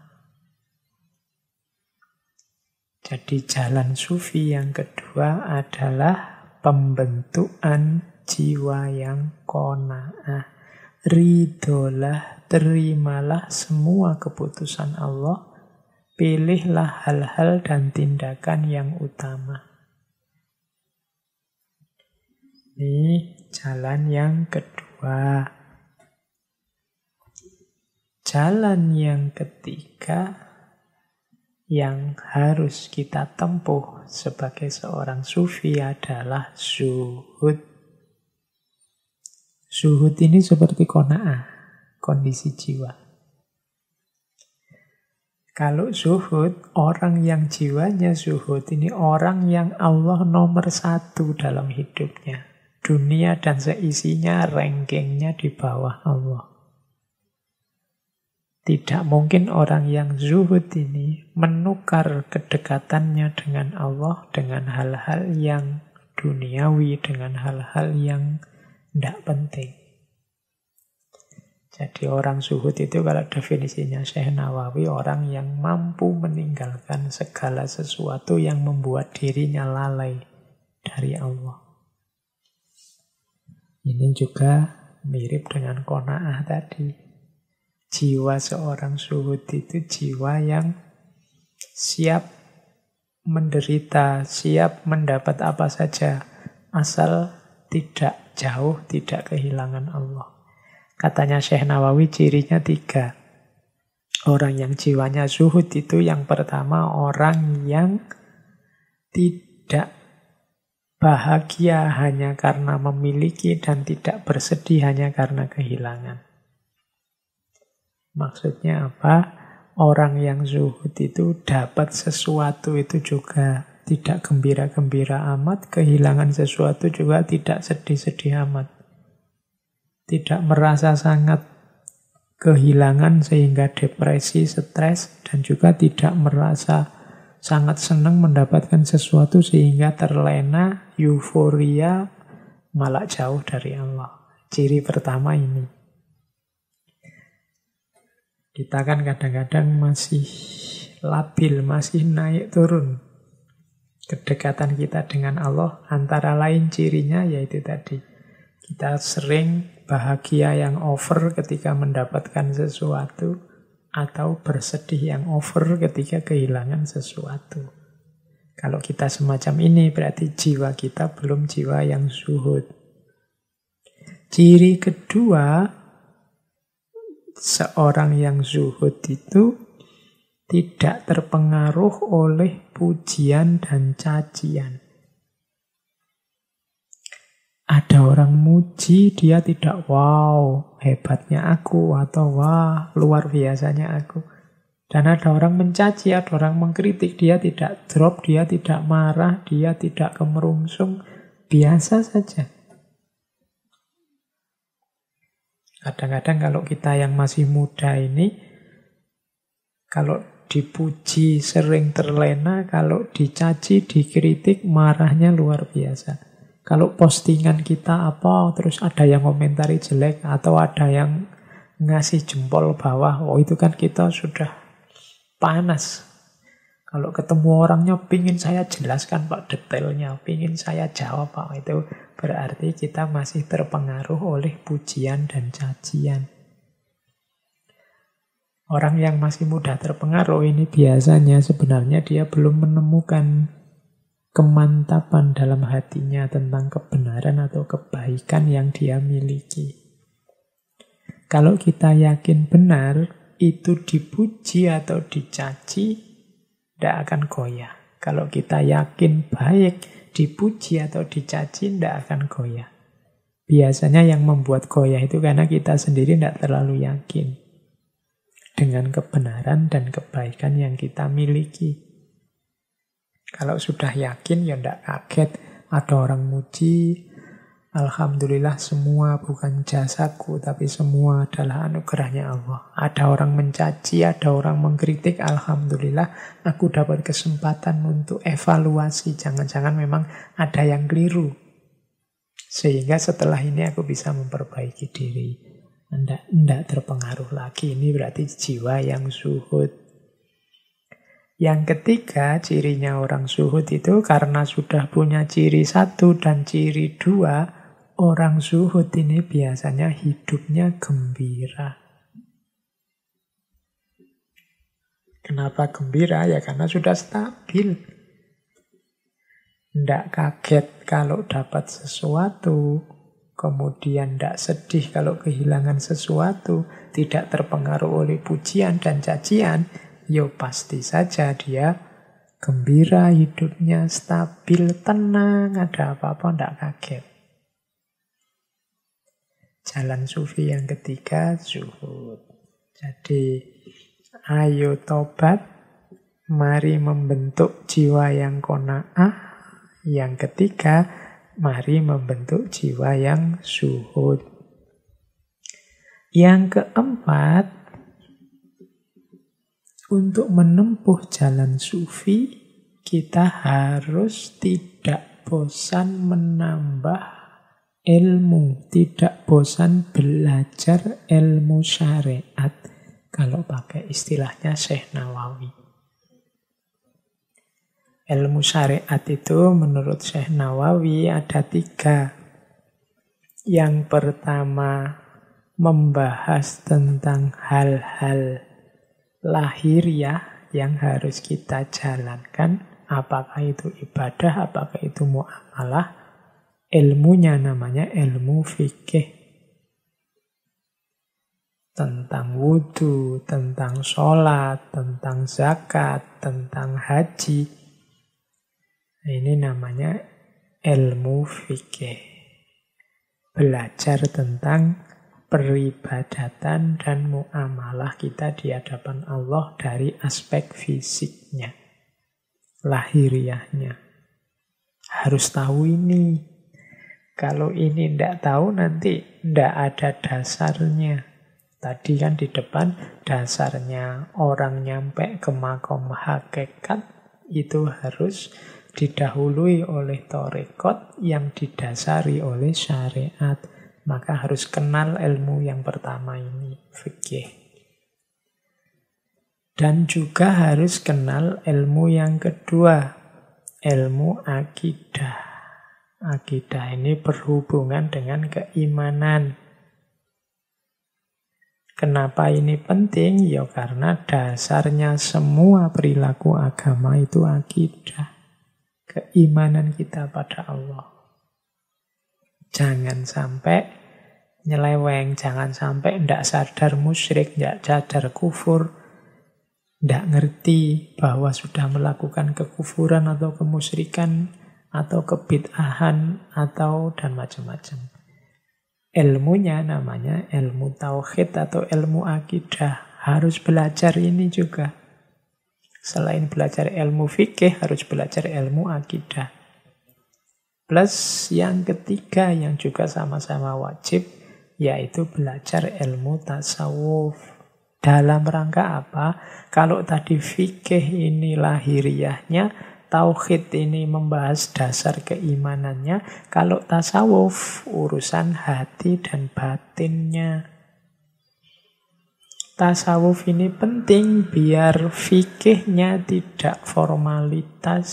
Jadi jalan sufi yang kedua adalah pembentukan jiwa yang qanaah. Ridholah, terimalah semua keputusan Allah. Pilihlah hal-hal dan tindakan yang utama. Ini jalan yang kedua. Jalan yang ketiga yang harus kita tempuh sebagai seorang sufi adalah zuhud. Zuhud ini seperti qanaah, kondisi jiwa. Kalau zuhud, orang yang jiwanya zuhud ini orang yang Allah nomor satu dalam hidupnya. Dunia dan seisinya rankingnya di bawah Allah. Tidak mungkin orang yang zuhud ini menukar kedekatannya dengan Allah dengan hal-hal yang duniawi, dengan hal-hal yang tidak penting. Jadi orang zuhud itu kalau definisinya Syekh Nawawi, orang yang mampu meninggalkan segala sesuatu yang membuat dirinya lalai dari Allah. Ini juga mirip dengan qanaah tadi. Jiwa seorang zuhud itu jiwa yang siap menderita, siap mendapat apa saja, asal tidak jauh, tidak kehilangan Allah. Katanya Syekh Nawawi cirinya 3. Orang yang jiwanya zuhud itu yang pertama orang yang tidak bahagia hanya karena memiliki dan tidak bersedih hanya karena kehilangan. Maksudnya apa? Orang yang zuhud itu dapat sesuatu itu juga tidak gembira-gembira amat, kehilangan sesuatu juga tidak sedih-sedih amat. Tidak merasa sangat kehilangan sehingga depresi, stres, dan juga tidak merasa sangat senang mendapatkan sesuatu sehingga terlena, euforia, malah jauh dari Allah. Ciri pertama ini. Kita kan kadang-kadang masih labil, masih naik turun. Kedekatan kita dengan Allah antara lain cirinya yaitu tadi. Kita sering bahagia yang over ketika mendapatkan sesuatu atau bersedih yang over ketika kehilangan sesuatu. Kalau kita semacam ini berarti jiwa kita belum jiwa yang zuhud. Ciri kedua, seorang yang zuhud itu tidak terpengaruh oleh pujian dan cacian. Ada orang muji, dia tidak wow, hebatnya aku, atau wah, luar biasanya aku. Dan ada orang mencaci, ada orang mengkritik, dia tidak drop, dia tidak marah, dia tidak kemerungsung, biasa saja. Kadang-kadang kalau kita yang masih muda ini, kalau dipuji sering terlena, kalau dicaci, dikritik, marahnya luar biasa. Kalau postingan kita apa, terus ada yang komentari jelek, atau ada yang ngasih jempol bawah, oh itu kan kita sudah panas. Kalau ketemu orangnya, pingin saya jelaskan Pak detailnya, pingin saya jawab Pak, itu berarti kita masih terpengaruh oleh pujian dan cacian. Orang yang masih mudah terpengaruh ini biasanya sebenarnya dia belum menemukan kemantapan dalam hatinya tentang kebenaran atau kebaikan yang dia miliki. Kalau kita yakin benar, itu dipuji atau dicaci, tidak akan goyah. Kalau kita yakin baik, dipuji atau dicaci, tidak akan goyah. Biasanya yang membuat goyah itu karena kita sendiri tidak terlalu yakin dengan kebenaran dan kebaikan yang kita miliki. Kalau sudah yakin, ya tidak kaget. Ada orang muji, alhamdulillah semua bukan jasaku, tapi semua adalah anugerahnya Allah. Ada orang mencaci, ada orang mengkritik, alhamdulillah aku dapat kesempatan untuk evaluasi. Jangan-jangan memang ada yang keliru. Sehingga setelah ini aku bisa memperbaiki diri. Tidak terpengaruh lagi. Ini berarti jiwa yang zuhud. Yang ketiga, cirinya orang zuhud itu karena sudah punya ciri 1 dan ciri 2, orang zuhud ini biasanya hidupnya gembira. Kenapa gembira? Ya karena sudah stabil. Tidak kaget kalau dapat sesuatu, kemudian tidak sedih kalau kehilangan sesuatu, tidak terpengaruh oleh pujian dan cacian. Ya pasti saja dia gembira, hidupnya stabil, tenang, ada apa-apa tidak kaget. Jalan sufi yang ketiga, zuhud. Jadi, ayo tobat, mari membentuk jiwa yang qanaah. Yang ketiga, mari membentuk jiwa yang zuhud. Yang keempat, untuk menempuh jalan sufi, kita harus tidak bosan menambah ilmu, tidak bosan belajar ilmu syariat. Kalau pakai istilahnya Syekh Nawawi. Ilmu syariat itu menurut Syekh Nawawi ada 3. Yang pertama, membahas tentang hal-hal lahiriah yang harus kita jalankan. Apakah itu ibadah, apakah itu muamalah. Ilmunya namanya ilmu fikih. Tentang wudhu, tentang sholat, tentang zakat, tentang haji. Ini namanya ilmu fikih. Belajar tentang peribadatan dan muamalah kita di hadapan Allah dari aspek fisiknya, lahiriahnya. Harus tahu ini. Kalau ini tidak tahu nanti tidak ada dasarnya. Tadi kan di depan dasarnya orang nyampe ke makom hakikat itu harus didahului oleh tarekat yang didasari oleh syariat. Maka harus kenal ilmu yang pertama ini, fikih. Dan juga harus kenal ilmu yang kedua, ilmu akidah. Akidah ini berhubungan dengan keimanan. Kenapa ini penting? Ya karena dasarnya semua perilaku agama itu akidah. Keimanan kita pada Allah. Jangan sampai nyeleweng, jangan sampai tidak sadar musyrik, tidak sadar kufur, tidak ngerti bahwa sudah melakukan kekufuran atau kemusyrikan, atau kebid'ahan, atau dan macam-macam. Ilmunya namanya ilmu tauhid atau ilmu akidah. Harus belajar ini juga. Selain belajar ilmu fikih, harus belajar ilmu akidah. Plus yang ketiga yang juga sama-sama wajib, yaitu belajar ilmu tasawuf. Dalam rangka apa? Kalau tadi fikih ini lahiriahnya, tauhid ini membahas dasar keimanannya. Kalau tasawuf, urusan hati dan batinnya. Tasawuf ini penting biar fikihnya tidak formalitas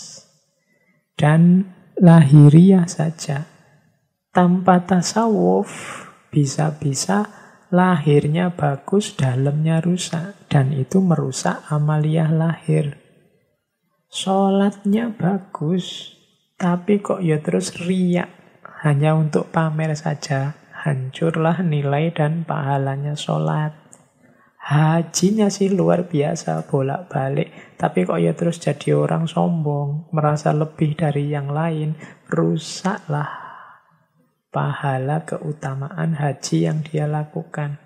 dan lahiriah saja. Tanpa tasawuf, bisa-bisa lahirnya bagus, dalamnya rusak. Dan itu merusak amaliyah lahir. Sholatnya bagus, tapi kok ya terus riak, hanya untuk pamer saja. Hancurlah nilai dan pahalanya sholat. Hajinya sih luar biasa, bolak-balik, tapi kok ya terus jadi orang sombong, merasa lebih dari yang lain. Rusaklah pahala keutamaan haji yang dia lakukan.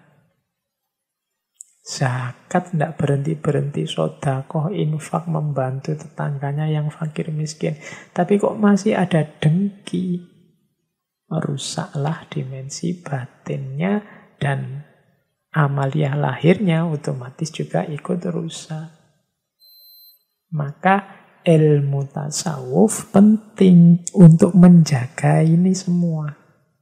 Zakat tidak berhenti-berhenti, sedekah, infak, membantu tetangganya yang fakir miskin. Tapi kok masih ada dengki. Rusaklah dimensi batinnya dan amaliyah lahirnya otomatis juga ikut rusak. Maka ilmu tasawuf penting untuk menjaga ini semua.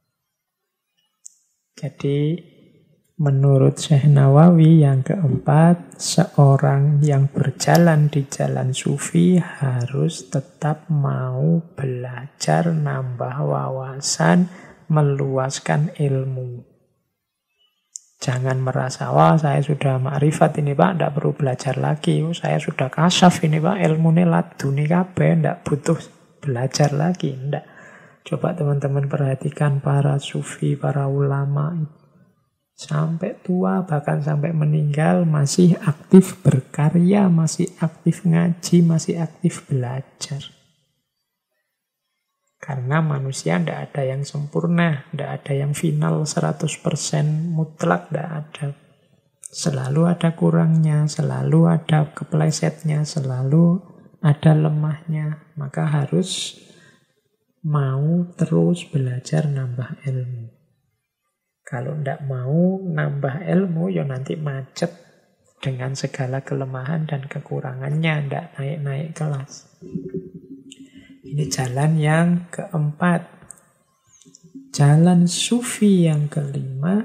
Jadi menurut Syekh Nawawi yang keempat, seorang yang berjalan di jalan sufi harus tetap mau belajar, nambah wawasan, meluaskan ilmu. Jangan merasa, wah saya sudah makrifat ini Pak, tidak perlu belajar lagi. Saya sudah kasyaf ini Pak, ilmunya laduni kabeh, tidak butuh belajar lagi. Tidak. Coba teman-teman perhatikan para sufi, para ulama itu. Sampai tua, bahkan sampai meninggal, masih aktif berkarya, masih aktif ngaji, masih aktif belajar. Karena manusia tidak ada yang sempurna, tidak ada yang final 100% mutlak, tidak ada. Selalu ada kurangnya, selalu ada keplesetnya, selalu ada lemahnya. Maka harus mau terus belajar nambah ilmu. Kalau tidak mau nambah ilmu, ya nanti macet dengan segala kelemahan dan kekurangannya, tidak naik-naik kelas. Ini jalan yang keempat. Jalan sufi yang kelima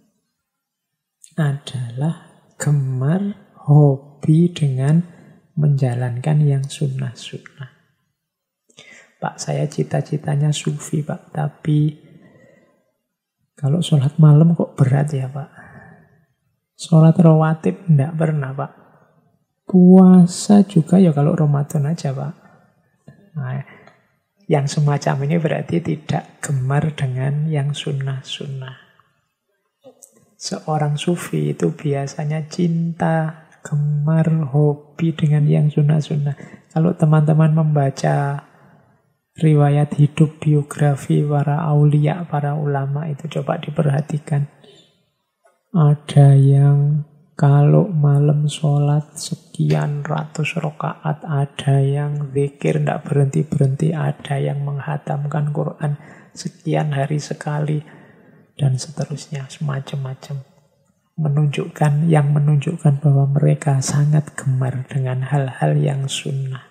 adalah gemar hobi dengan menjalankan yang sunnah-sunnah. Pak, saya cita-citanya sufi, Pak. Tapi kalau sholat malam kok berat ya, Pak? Sholat rawatib enggak pernah, Pak. Puasa juga ya kalau Ramadan aja, Pak. Nah, yang semacam ini berarti tidak gemar dengan yang sunnah-sunnah. Seorang sufi itu biasanya cinta, gemar, hobi dengan yang sunnah-sunnah. Kalau teman-teman membaca riwayat hidup, biografi para aulia, para ulama itu coba diperhatikan. Ada yang kalau malam sholat sekian ratus rakaat, ada yang zikir tidak berhenti-berhenti, ada yang menghatamkan Quran sekian hari sekali, dan seterusnya, semacam-macam. Menunjukkan bahwa mereka sangat gemar dengan hal-hal yang sunnah.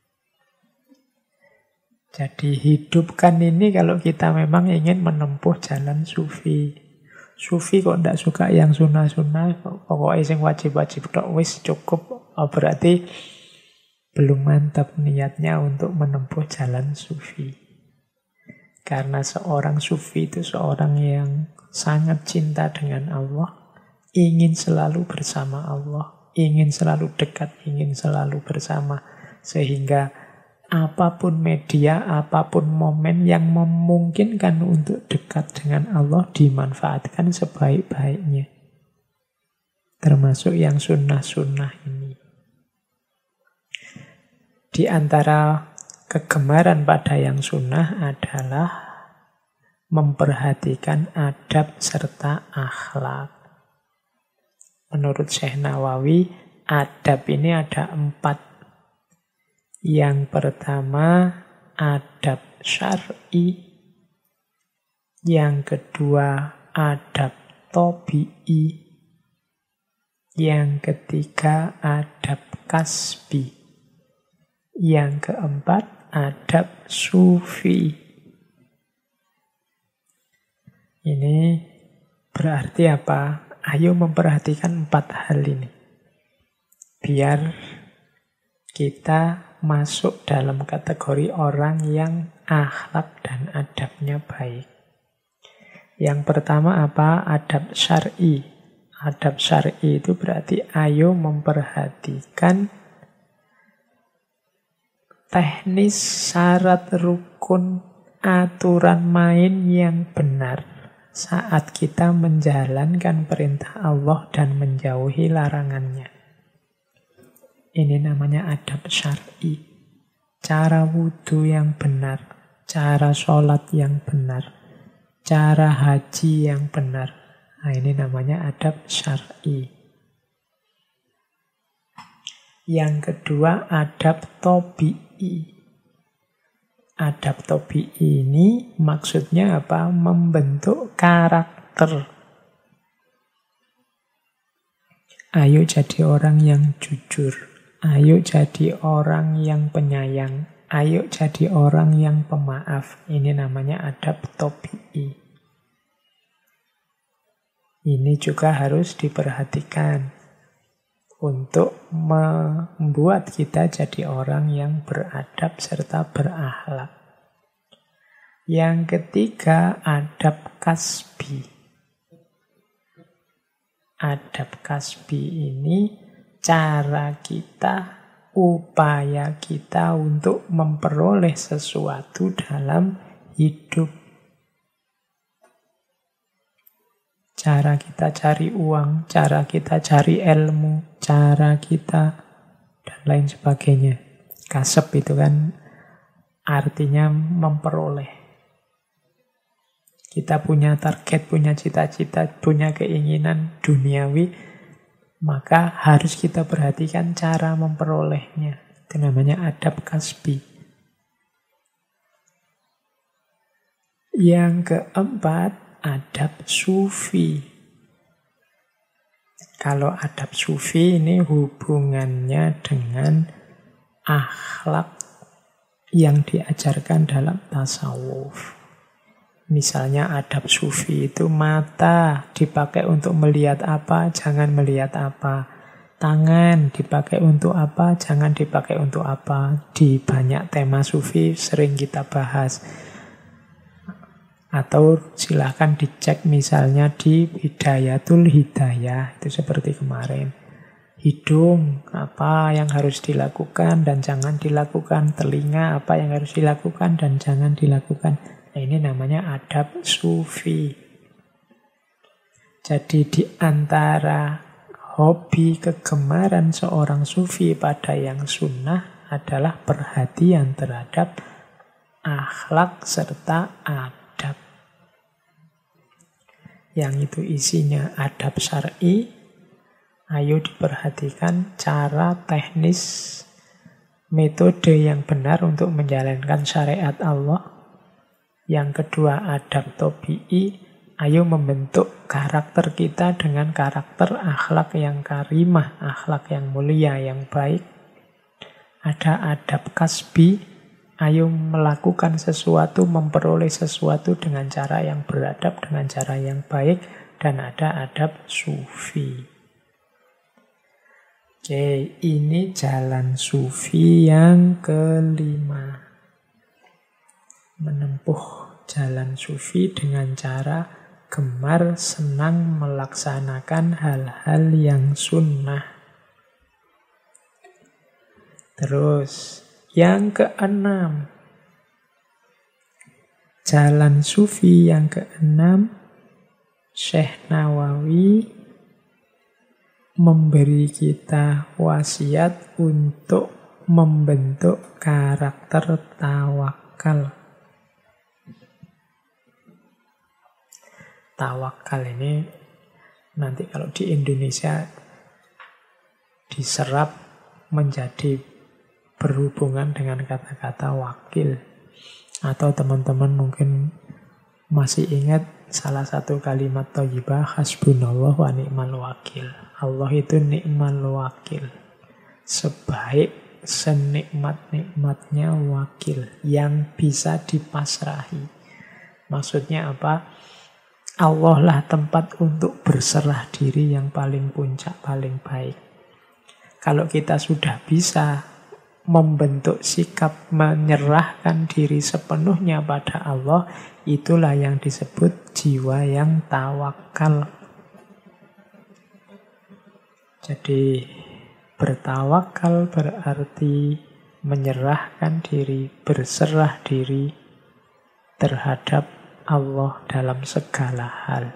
Jadi hidupkan ini kalau kita memang ingin menempuh jalan sufi. Sufi kok tidak suka yang sunnah-sunnah, pokoknya yang wajib-wajib tok wis cukup, berarti belum mantap niatnya untuk menempuh jalan sufi. Karena seorang sufi itu seorang yang sangat cinta dengan Allah, ingin selalu bersama Allah, ingin selalu dekat, ingin selalu bersama, sehingga apapun media, apapun momen yang memungkinkan untuk dekat dengan Allah dimanfaatkan sebaik-baiknya. Termasuk yang sunnah-sunnah ini. Di antara kegemaran pada yang sunnah adalah memperhatikan adab serta akhlak. Menurut Syekh Nawawi, adab ini ada 4. Yang pertama, adab syar'i. Yang kedua, adab tabi'i. Yang ketiga, adab kasbi. Yang keempat, adab sufi. Ini berarti apa? Ayo memperhatikan 4 hal ini. Biar kita masuk dalam kategori orang yang akhlak dan adabnya baik. Yang pertama apa? Adab syar'i. Adab syar'i itu berarti ayo memperhatikan teknis, syarat, rukun, aturan main yang benar saat kita menjalankan perintah Allah dan menjauhi larangannya. Ini namanya adab syar'i. Cara wudhu yang benar, cara sholat yang benar, cara haji yang benar. Nah, ini namanya adab syar'i. Yang kedua, adab tabi'i. Adab tabi'i ini maksudnya apa? Membentuk karakter. Ayo jadi orang yang jujur. Ayo jadi orang yang penyayang. Ayo jadi orang yang pemaaf. Ini namanya adab tabi'i. Ini juga harus diperhatikan untuk membuat kita jadi orang yang beradab serta berakhlak. Yang ketiga, adab kasbi. Adab kasbi ini cara kita, upaya kita untuk memperoleh sesuatu dalam hidup. Cara kita cari uang, cara kita cari ilmu, cara kita dan lain sebagainya. Kasab itu kan artinya memperoleh. Kita punya target, punya cita-cita, punya keinginan duniawi, maka harus kita perhatikan cara memperolehnya. Itu namanya adab kasbi. Yang keempat, adab sufi. Kalau adab sufi ini hubungannya dengan akhlak yang diajarkan dalam tasawuf. Misalnya adab sufi itu mata dipakai untuk melihat apa, jangan melihat apa. Tangan dipakai untuk apa, jangan dipakai untuk apa. Di banyak tema sufi sering kita bahas. Atau silahkan dicek misalnya di Hidayatul Hidayah. Itu seperti kemarin. Hidung, apa yang harus dilakukan dan jangan dilakukan. Telinga, apa yang harus dilakukan dan jangan dilakukan. Nah, ini namanya adab sufi. Jadi di antara hobi kegemaran seorang sufi pada yang sunnah adalah perhatian terhadap akhlak serta adab. Yang itu isinya adab syar'i. Ayo diperhatikan cara teknis, metode yang benar untuk menjalankan syariat Allah. Yang kedua adab tabi'i. Ayo membentuk karakter kita dengan karakter akhlak yang karimah, akhlak yang mulia, yang baik. Ada adab kasbi. Ayo melakukan sesuatu, memperoleh sesuatu dengan cara yang beradab, dengan cara yang baik. Dan ada adab sufi. Oke, ini jalan sufi yang kelima. Menempuh jalan sufi dengan cara gemar, senang melaksanakan hal-hal yang sunnah. Terus, yang keenam. Jalan sufi yang keenam, Syekh Nawawi memberi kita wasiat untuk membentuk karakter tawakal. Tawakal ini nanti kalau di Indonesia diserap menjadi berhubungan dengan kata-kata wakil. Atau teman-teman mungkin masih ingat salah satu kalimat thayyibah, hasbunallah wa ni'mal wakil. Allah itu ni'mal wakil. Sebaik, senikmat-nikmatnya wakil yang bisa dipasrahi. Maksudnya apa? Allah lah tempat untuk berserah diri yang paling puncak, paling baik. Kalau kita sudah bisa membentuk sikap menyerahkan diri sepenuhnya pada Allah, itulah yang disebut jiwa yang tawakal. Jadi bertawakal berarti menyerahkan diri, berserah diri terhadap Allah dalam segala hal.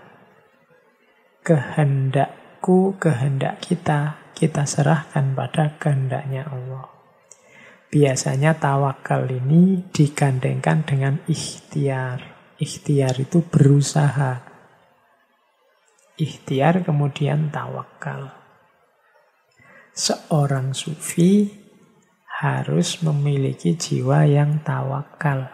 Kehendakku, kehendak kita serahkan pada kehendaknya Allah. Biasanya tawakal ini digandengkan dengan ikhtiar. Ikhtiar itu berusaha. Ikhtiar kemudian tawakal. Seorang sufi harus memiliki jiwa yang tawakal.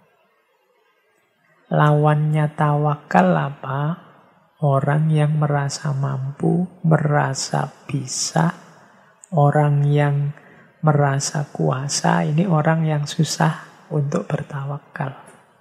Lawannya tawakal apa? Orang yang merasa mampu, merasa bisa, orang yang merasa kuasa, ini orang yang susah untuk bertawakal.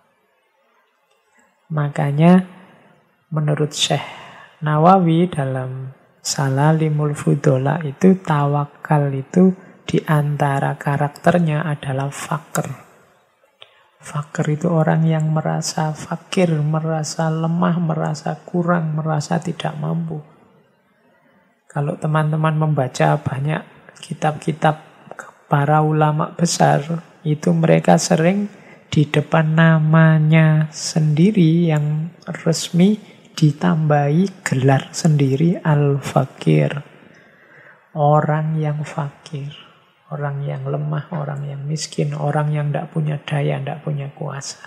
Makanya menurut Syekh Nawawi dalam Salalimul Fudola itu tawakal itu di antara karakternya adalah fakir. Fakir itu orang yang merasa fakir, merasa lemah, merasa kurang, merasa tidak mampu. Kalau teman-teman membaca banyak kitab-kitab para ulama besar, itu mereka sering di depan namanya sendiri yang resmi ditambahi gelar sendiri al-fakir. Orang yang fakir, orang yang lemah, orang yang miskin, orang yang tidak punya daya, tidak punya kuasa.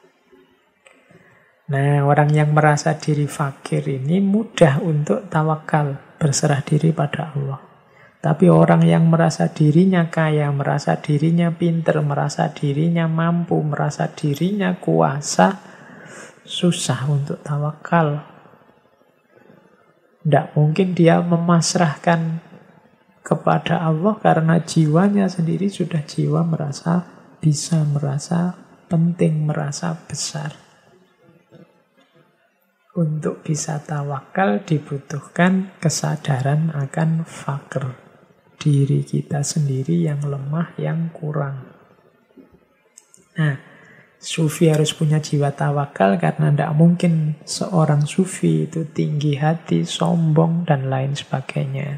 Nah, orang yang merasa diri fakir ini mudah untuk tawakal, berserah diri pada Allah. Tapi orang yang merasa dirinya kaya, merasa dirinya pinter, merasa dirinya mampu, merasa dirinya kuasa, susah untuk tawakal. Tidak mungkin dia memasrahkan kepada Allah karena jiwanya sendiri sudah jiwa merasa bisa merasa penting, merasa besar. Untuk bisa tawakal dibutuhkan kesadaran akan fakir, diri kita sendiri yang lemah, yang kurang. Nah, sufi harus punya jiwa tawakal karena tidak mungkin seorang sufi itu tinggi hati, sombong, dan lain sebagainya.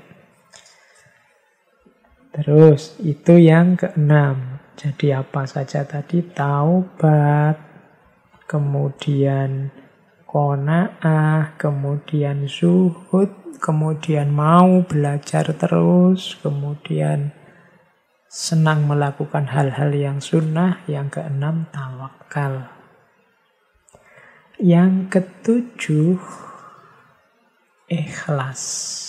Terus, itu yang keenam. Jadi apa saja tadi? Taubat, kemudian qanaah, kemudian zuhud, kemudian mau belajar terus, kemudian senang melakukan hal-hal yang sunnah. Yang keenam, tawakal. Yang ketujuh, ikhlas.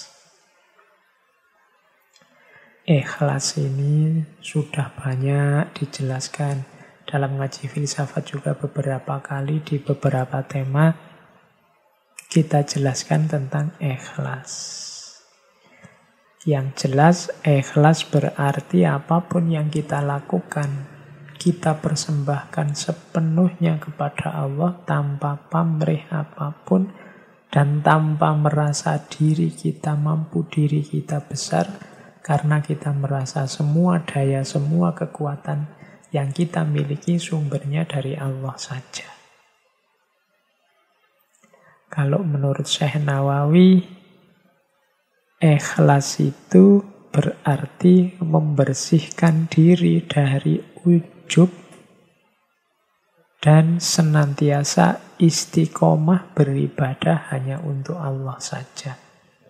Ikhlas ini sudah banyak dijelaskan dalam ngaji filsafat juga beberapa kali di beberapa tema kita jelaskan tentang ikhlas. Yang jelas, ikhlas berarti apapun yang kita lakukan, kita persembahkan sepenuhnya kepada Allah tanpa pamrih apapun dan tanpa merasa diri kita mampu, diri kita besar, karena kita merasa semua daya, semua kekuatan yang kita miliki sumbernya dari Allah saja. Kalau menurut Syekh Nawawi, ikhlas itu berarti membersihkan diri dari ujub dan senantiasa istiqomah beribadah hanya untuk Allah saja.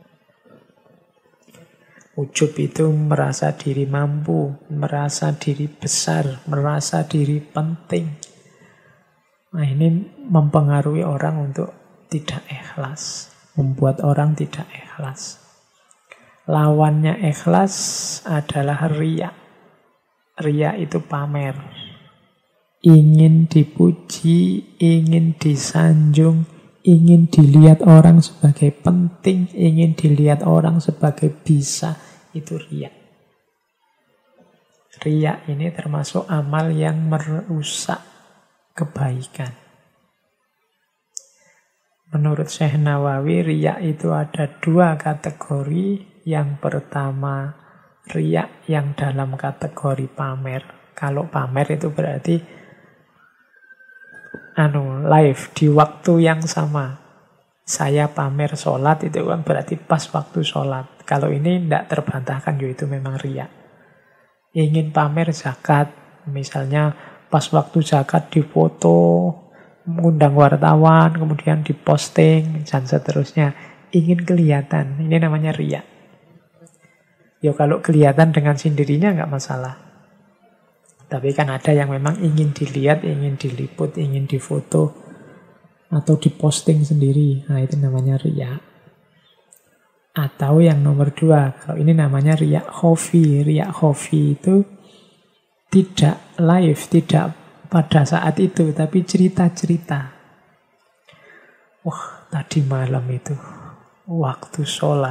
Ujub itu merasa diri mampu, merasa diri besar, merasa diri penting. Nah, ini mempengaruhi orang untuk tidak ikhlas, membuat orang tidak ikhlas. Lawannya ikhlas adalah riya. Riya itu pamer. Ingin dipuji, ingin disanjung, ingin dilihat orang sebagai penting, ingin dilihat orang sebagai bisa. Itu riya. Riya ini termasuk amal yang merusak kebaikan. Menurut Syekh Nawawi, riya itu ada dua kategori. Yang pertama, riya yang dalam kategori pamer. Kalau pamer itu berarti live di waktu yang sama. Saya pamer sholat itu kan berarti pas waktu sholat. Kalau ini tidak terbantahkan, itu memang riya. Ingin pamer zakat, misalnya pas waktu zakat difoto, mengundang wartawan, kemudian diposting, dan seterusnya. Ingin kelihatan, ini namanya riya. Kalau kelihatan dengan sendirinya nggak masalah. Tapi kan ada yang memang ingin dilihat, ingin diliput, ingin difoto, atau diposting sendiri. Nah, itu namanya riya. Atau yang nomor dua, kalau ini namanya riya khofi. Riya khofi itu tidak live, tidak pada saat itu, tapi cerita-cerita. Wah, tadi malam itu, waktu sholat,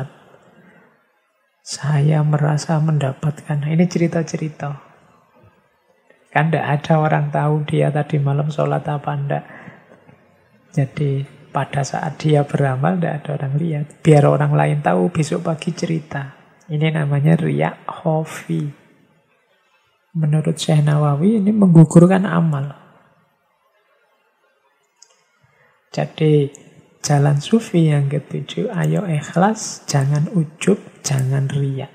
saya merasa mendapatkan. Ini cerita-cerita. Kan tidak ada orang tahu dia tadi malam sholat apa enggak. Jadi pada saat dia beramal tidak ada orang lihat. Biar orang lain tahu, besok pagi cerita. Ini namanya riya khofi. Menurut Syekh Nawawi ini menggugurkan amal. Jadi jalan sufi yang ketujuh, ayo ikhlas, jangan ujub, jangan riya.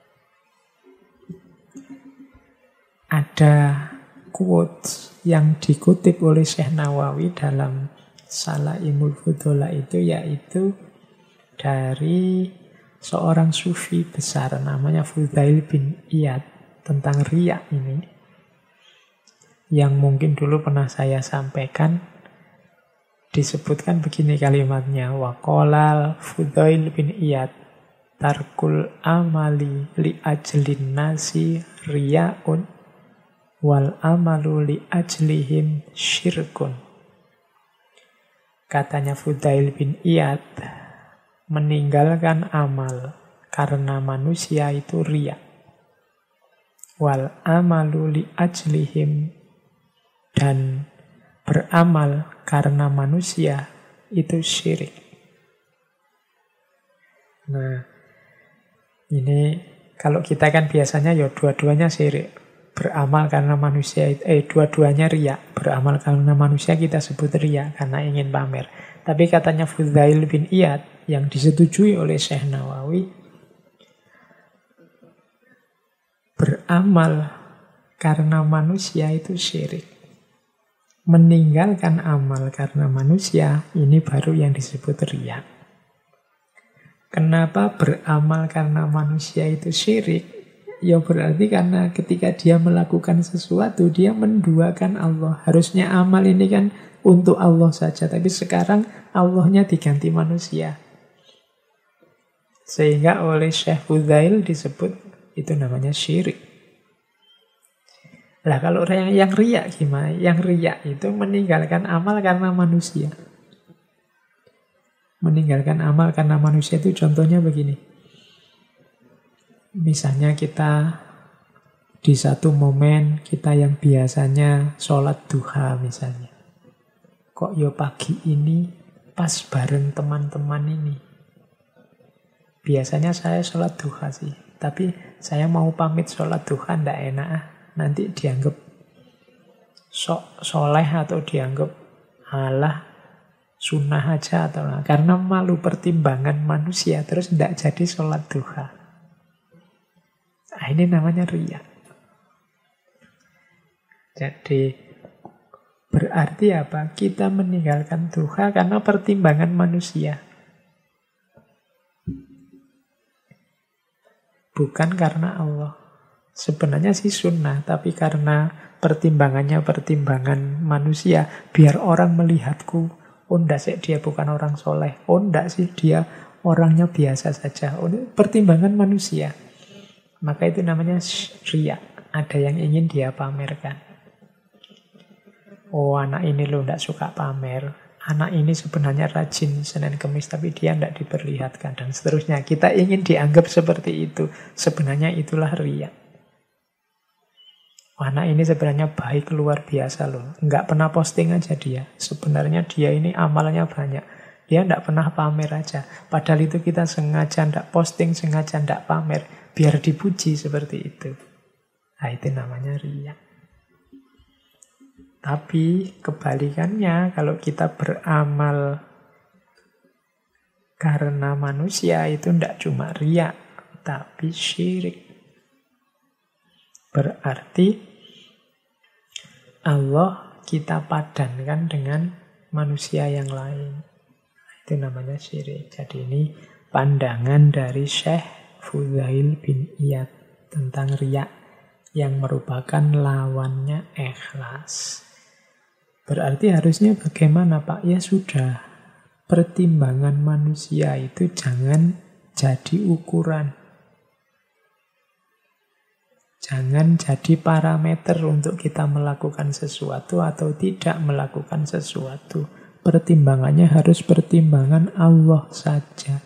Ada quotes yang dikutip oleh Syekh Nawawi dalam Salaimul Fudola itu, yaitu dari seorang sufi besar namanya Fudail bin Iyad tentang riya ini, yang mungkin dulu pernah saya sampaikan. Disebutkan begini kalimatnya, waqolal Fudail bin Iyad, tarkul amali li ajlin nasi riyaun wal amalu li ajlihim syirkun. Katanya Fudail bin Iyad, meninggalkan amal karena manusia itu riya. wal amalu li ajlihim, dan beramal karena manusia, itu syirik. Nah, ini kalau kita kan biasanya ya dua-duanya syirik. Beramal karena manusia, dua-duanya riya. Beramal karena manusia kita sebut riya, karena ingin pamer. Tapi katanya Fudzail bin Iyad, yang disetujui oleh Syekh Nawawi, beramal karena manusia itu syirik. Meninggalkan amal karena manusia, ini baru yang disebut riya. Kenapa beramal karena manusia itu syirik? Ya berarti karena ketika dia melakukan sesuatu, dia menduakan Allah. Harusnya amal ini kan untuk Allah saja, tapi sekarang Allahnya diganti manusia. Sehingga oleh Syekh Fudzail disebut itu namanya syirik. Lah kalau yang riya gimana? Yang riya itu meninggalkan amal karena manusia. Meninggalkan amal karena manusia itu contohnya begini. Misalnya kita di satu momen kita yang biasanya sholat duha misalnya. Kok yo pagi ini pas bareng teman-teman ini. Biasanya saya sholat duha sih. Tapi saya mau pamit sholat duha ndak enak ah. Nanti dianggap sok soleh atau dianggap alah sunnah aja atau lah. Karena malu pertimbangan manusia terus ndak jadi sholat duha. Nah, ini namanya riya. Jadi berarti apa? Kita meninggalkan duha karena pertimbangan manusia. Bukan karena Allah. Sebenarnya sih sunnah, tapi karena pertimbangannya pertimbangan manusia. Biar orang melihatku, oh ndak sih dia bukan orang soleh. Oh ndak sih dia orangnya biasa saja. Oh, pertimbangan manusia. Maka itu namanya riya. Ada yang ingin dia pamerkan. Oh anak ini loh tidak suka pamer. Anak ini sebenarnya rajin Senin Kemis tapi dia tidak diperlihatkan. Dan seterusnya. Kita ingin dianggap seperti itu. Sebenarnya itulah riya. Oh, anak ini sebenarnya baik luar biasa loh. Nggak pernah posting aja dia. Sebenarnya dia ini amalnya banyak. Dia tidak pernah pamer aja. Padahal itu kita sengaja tidak posting, sengaja tidak pamer. Biar dipuji seperti itu. Nah itu namanya riya. Tapi kebalikannya, kalau kita beramal karena manusia itu tidak cuma riya, tapi syirik. Berarti Allah kita padankan dengan manusia yang lain. Itu namanya syirik. Jadi ini pandangan dari Syekh Fudzail bin Iyad tentang riya yang merupakan lawannya ikhlas. Berarti harusnya bagaimana Pak? Ya sudah, pertimbangan manusia itu jangan jadi ukuran. Jangan jadi parameter untuk kita melakukan sesuatu atau tidak melakukan sesuatu. Pertimbangannya harus pertimbangan Allah saja.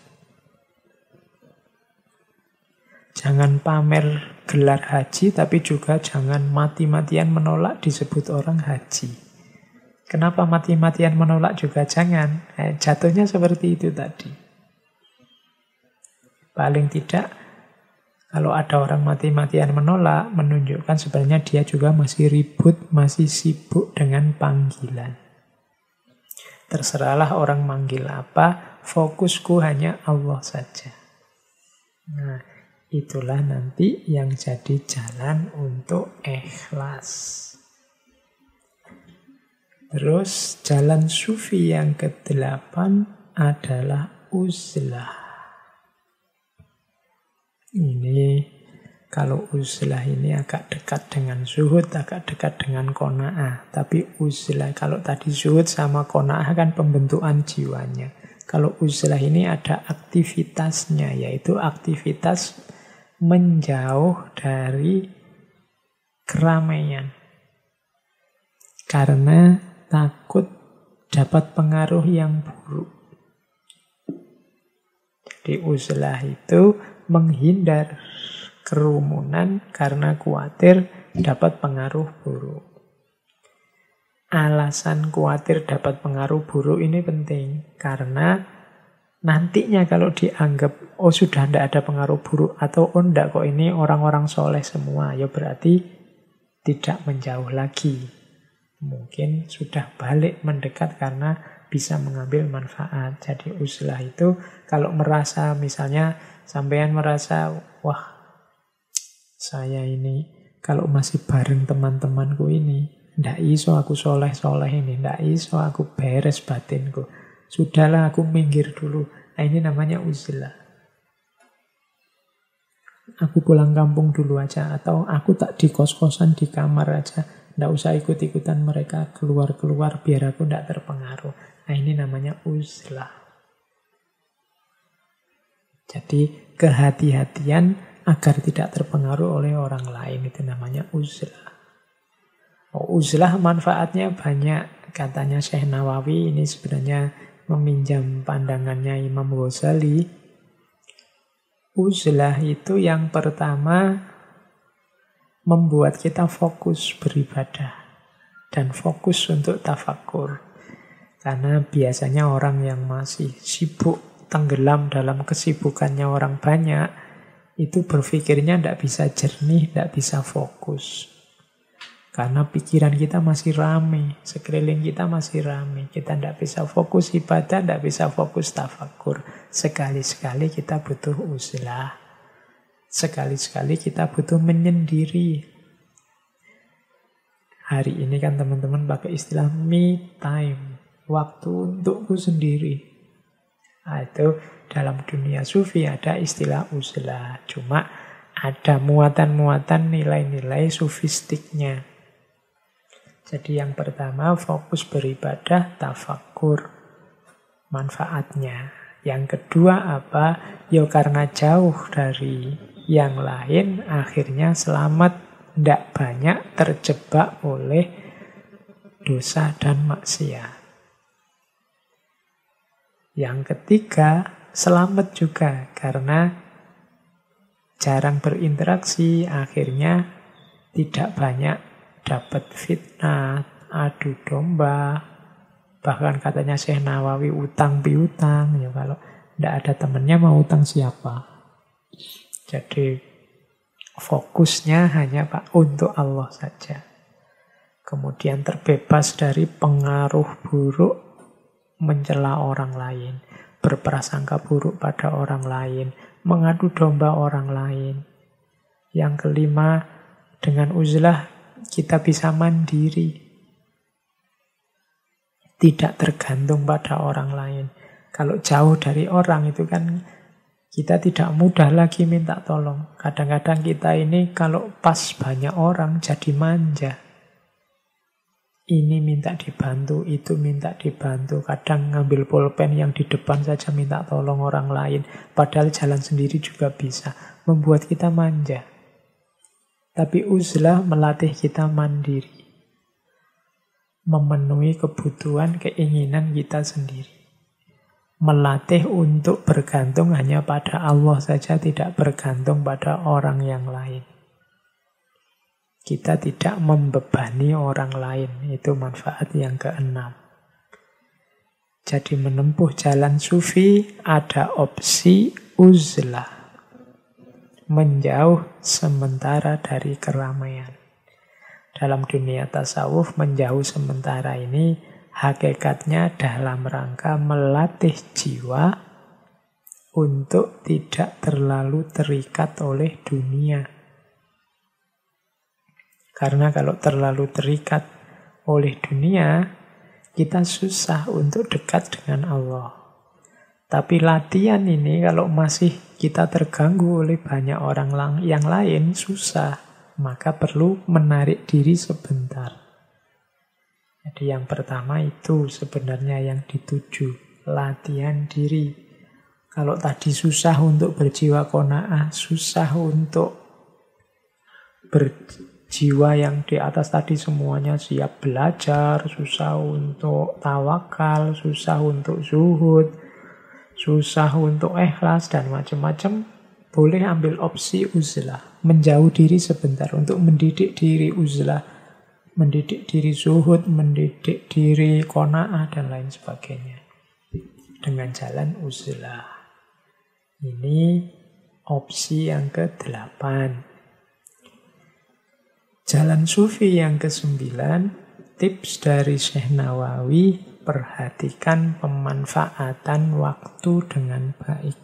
Jangan pamer gelar haji, tapi juga jangan mati-matian menolak disebut orang haji. Kenapa mati-matian menolak juga jangan? Jatuhnya seperti itu tadi. Paling tidak, kalau ada orang mati-matian menolak, menunjukkan sebenarnya dia juga masih ribut, masih sibuk dengan panggilan. Terserahlah orang manggil apa, fokusku hanya Allah saja. Nah, itulah nanti yang jadi jalan untuk ikhlas. Terus jalan sufi yang ke-8 adalah uzlah. Ini kalau uzlah ini agak dekat dengan zuhud, agak dekat dengan qanaah. Tapi uzlah, kalau tadi zuhud sama qanaah kan pembentukan jiwanya. Kalau uzlah ini ada aktivitasnya, yaitu aktivitas menjauh dari keramaian. Karena takut dapat pengaruh yang buruk. Jadi uzlah itu menghindar kerumunan karena khawatir dapat pengaruh buruk. Alasan khawatir dapat pengaruh buruk ini penting, karena nantinya kalau dianggap, oh sudah tidak ada pengaruh buruk, atau oh enggak kok ini orang-orang soleh semua, ya berarti tidak menjauh lagi. Mungkin sudah balik mendekat karena bisa mengambil manfaat. Jadi uzlah itu kalau merasa, misalnya sampean merasa, wah saya ini kalau masih bareng teman-temanku ini, ndak iso aku soleh-soleh ini, ndak iso aku beres batinku. Sudahlah aku minggir dulu. Nah, ini namanya uzlah. Aku pulang kampung dulu aja, atau aku tak di kos-kosan di kamar aja. Ndak usah ikut-ikutan mereka keluar-keluar biar aku ndak terpengaruh. Nah, ini namanya uzlah. Jadi kehati-hatian agar tidak terpengaruh oleh orang lain, itu namanya uzlah. Oh, uzlah manfaatnya banyak. Katanya Syekh Nawawi, ini sebenarnya meminjam pandangannya Imam Ghazali. Uzlah itu yang pertama membuat kita fokus beribadah dan fokus untuk tafakkur. Karena biasanya orang yang masih sibuk, tenggelam dalam kesibukannya orang banyak, itu berpikirnya tidak bisa jernih, tidak bisa fokus. Karena pikiran kita masih rame, sekeliling kita masih rame. Kita tidak bisa fokus ibadah, tidak bisa fokus tafakkur. Sekali-sekali kita butuh uzlah. Sekali-sekali kita butuh menyendiri. Hari ini kan teman-teman pakai istilah me time. Waktu untukku sendiri. Nah, itu dalam dunia sufi ada istilah uzlah. Cuma ada muatan-muatan nilai-nilai sufistiknya. Jadi yang pertama fokus beribadah, tafakkur, manfaatnya. Yang kedua apa? Ya karena jauh dari yang lain, akhirnya selamat, tidak banyak terjebak oleh dosa dan maksiat. Yang ketiga, selamat juga karena jarang berinteraksi, akhirnya tidak banyak dapat fitnah, adu domba, bahkan katanya Syekh Nawawi utang piutang. Ya kalau tidak ada temannya mau utang siapa? Jadi fokusnya hanya Pak untuk Allah saja. Kemudian terbebas dari pengaruh buruk mencela orang lain, berprasangka buruk pada orang lain, mengadu domba orang lain. Yang kelima, dengan uzlah kita bisa mandiri. Tidak tergantung pada orang lain. Kalau jauh dari orang itu kan kita tidak mudah lagi minta tolong. Kadang-kadang kita ini kalau pas banyak orang jadi manja. Ini minta dibantu, itu minta dibantu. Kadang ngambil pulpen yang di depan saja minta tolong orang lain. Padahal jalan sendiri juga bisa. Membuat kita manja. Tapi uzlah melatih kita mandiri. Memenuhi kebutuhan, keinginan kita sendiri. Melatih untuk bergantung hanya pada Allah saja, tidak bergantung pada orang yang lain. Kita tidak membebani orang lain. Itu manfaat yang keenam. Jadi menempuh jalan sufi ada opsi uzlah. Menjauh sementara dari keramaian. Dalam dunia tasawuf, menjauh sementara ini hakikatnya dalam rangka melatih jiwa untuk tidak terlalu terikat oleh dunia. Karena kalau terlalu terikat oleh dunia, kita susah untuk dekat dengan Allah. Tapi latihan ini kalau masih kita terganggu oleh banyak orang yang lain, susah. Maka perlu menarik diri sebentar. Jadi yang pertama itu sebenarnya yang dituju, latihan diri. Kalau tadi susah untuk berjiwa qanaah, susah untuk jiwa yang di atas tadi semuanya siap belajar, susah untuk tawakal, susah untuk zuhud, susah untuk ikhlas, dan macam-macam, boleh ambil opsi uzlah. menjauh diri sebentar, untuk mendidik diri uzlah, mendidik diri zuhud, mendidik diri qanaah, dan lain sebagainya. Dengan jalan uzlah. Ini opsi yang ke-8. Jalan sufi yang ke-9, tips dari Syekh Nawawi, perhatikan pemanfaatan waktu dengan baik.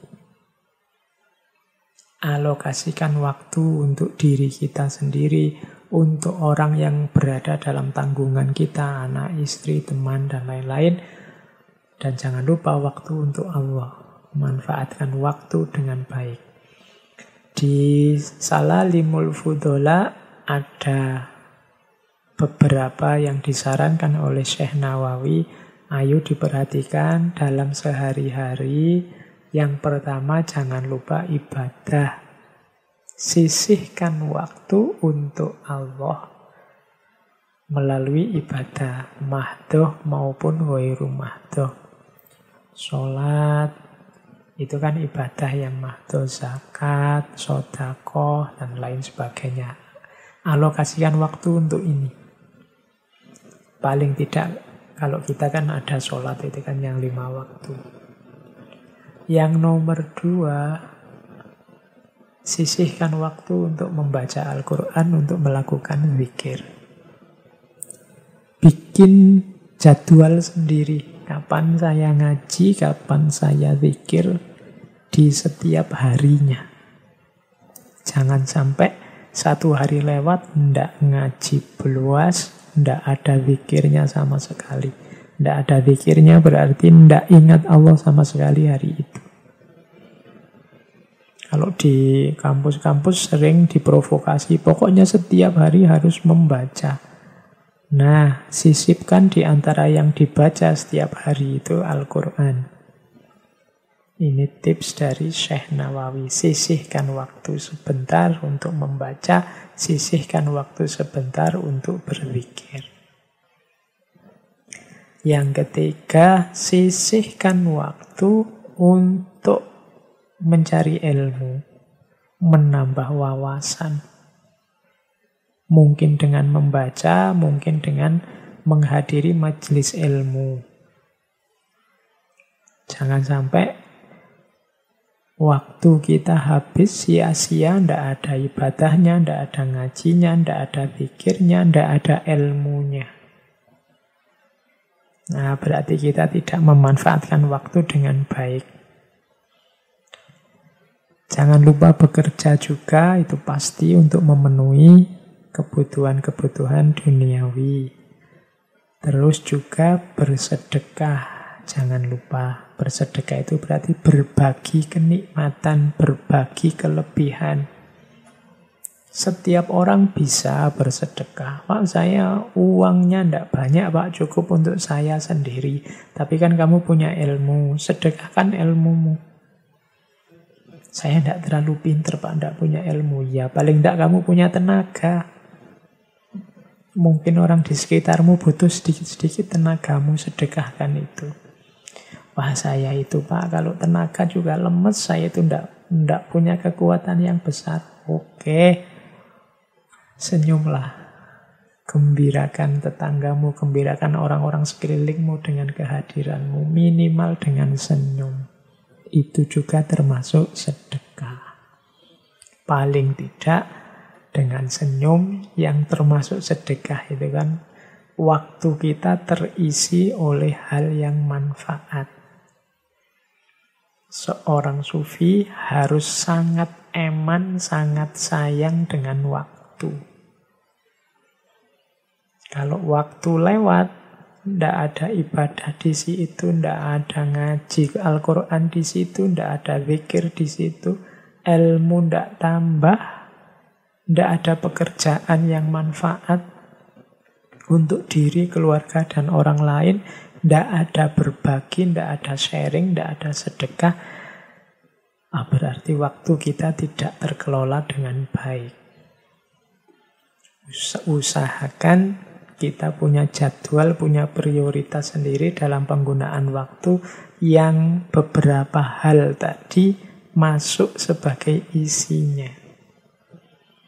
Alokasikan waktu untuk diri kita sendiri, untuk orang yang berada dalam tanggungan kita, anak, istri, teman, dan lain-lain. Dan jangan lupa waktu untuk Allah. Manfaatkan waktu dengan baik. Di Salalimul Fudola ada beberapa yang disarankan oleh Syekh Nawawi. Ayo diperhatikan dalam sehari-hari. Yang pertama, jangan lupa ibadah. Sisihkan waktu untuk Allah melalui ibadah mahdoh maupun ghairu mahdoh. Sholat, itu kan ibadah yang mahdoh, zakat, sedekah, dan lain sebagainya. Alokasikan waktu untuk ini. Paling tidak, kalau kita kan ada sholat, itu kan yang 5 waktu. Yang nomor 2, sisihkan waktu untuk membaca Al-Quran, untuk melakukan zikir. Bikin jadwal sendiri. Kapan saya ngaji, kapan saya zikir di setiap harinya. Jangan sampai satu hari lewat, ndak ngaji beluas, ndak ada zikirnya sama sekali. Ndak ada zikirnya berarti ndak ingat Allah sama sekali hari itu. Kalau di kampus-kampus sering diprovokasi, pokoknya setiap hari harus membaca. Nah, sisipkan di antara yang dibaca setiap hari itu Al-Quran. Ini tips dari Syekh Nawawi. Sisihkan waktu sebentar untuk membaca, sisihkan waktu sebentar untuk berzikir. Yang ketiga, sisihkan waktu untuk mencari ilmu, menambah wawasan. Mungkin dengan membaca, mungkin dengan menghadiri majelis ilmu. Jangan sampai waktu kita habis sia-sia, ndak ada ibadahnya, ndak ada ngajinya, ndak ada zikirnya, ndak ada ilmunya. Nah, berarti kita tidak memanfaatkan waktu dengan baik. Jangan lupa bekerja juga, itu pasti untuk memenuhi kebutuhan-kebutuhan duniawi. Terus juga bersedekah. Jangan lupa, bersedekah itu berarti berbagi kenikmatan, berbagi kelebihan. Setiap orang bisa bersedekah. Pak, saya uangnya ndak banyak, Pak, cukup untuk saya sendiri. Tapi kan kamu punya ilmu, sedekahkan ilmumu. Saya tidak terlalu pinter, Pak, tidak punya ilmu. Ya, paling tidak kamu punya tenaga. Mungkin orang di sekitarmu butuh sedikit-sedikit tenagamu, sedekahkan itu. Wah, saya itu, Pak, kalau tenaga juga lemes, saya itu tidak punya kekuatan yang besar. Oke, senyumlah. Gembirakan tetanggamu, gembirakan orang-orang sekelilingmu dengan kehadiranmu, minimal dengan senyum. Itu juga termasuk sedekah. Paling tidak dengan senyum yang termasuk sedekah itu kan waktu kita terisi oleh hal yang manfaat. Seorang sufi harus sangat eman, sangat sayang dengan waktu. Kalau waktu lewat, tidak ada ibadah di situ, tidak ada ngaji Al-Quran di situ, tidak ada zikir di situ, ilmu tidak tambah, tidak ada pekerjaan yang manfaat untuk diri, keluarga, dan orang lain, tidak ada berbagi, tidak ada sharing, tidak ada sedekah. Berarti waktu kita tidak terkelola dengan baik. Usahakan kita punya jadwal, punya prioritas sendiri dalam penggunaan waktu yang beberapa hal tadi masuk sebagai isinya.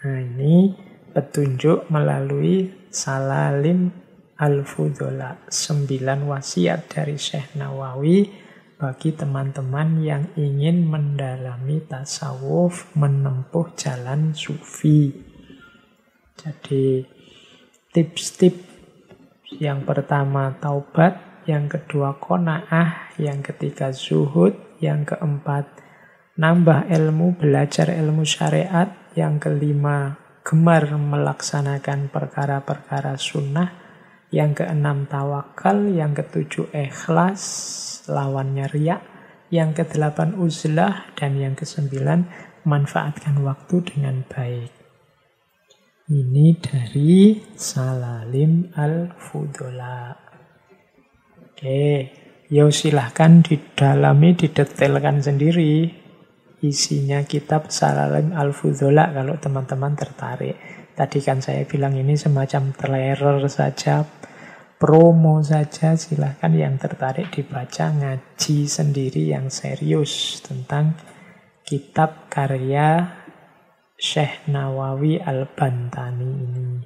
Nah, ini petunjuk melalui Salalim Al-Fudola, 9 wasiat dari Syekh Nawawi bagi teman-teman yang ingin mendalami tasawuf, menempuh jalan sufi. Jadi tips-tips yang pertama taubat, yang kedua qanaah, yang ketiga zuhud, yang keempat nambah ilmu, belajar ilmu syariat, yang kelima gemar melaksanakan perkara-perkara sunnah, yang keenam tawakal, yang ketujuh ikhlas, lawannya riya, yang kedelapan uzlah, dan yang kesembilan manfaatkan waktu dengan baik. Ini dari Salalim Al-Fudola. Oke, yo silahkan didalami, didetailkan sendiri isinya kitab Salalim Al-Fudola kalau teman-teman tertarik. Tadi kan saya bilang ini semacam trailer saja, promo saja. Silahkan yang tertarik dibaca, ngaji sendiri yang serius tentang kitab karya Syekh Nawawi Al-Bantani ini.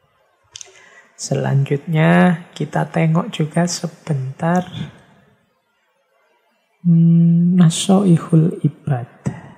Selanjutnya kita tengok juga sebentar Nasoihul Ibad.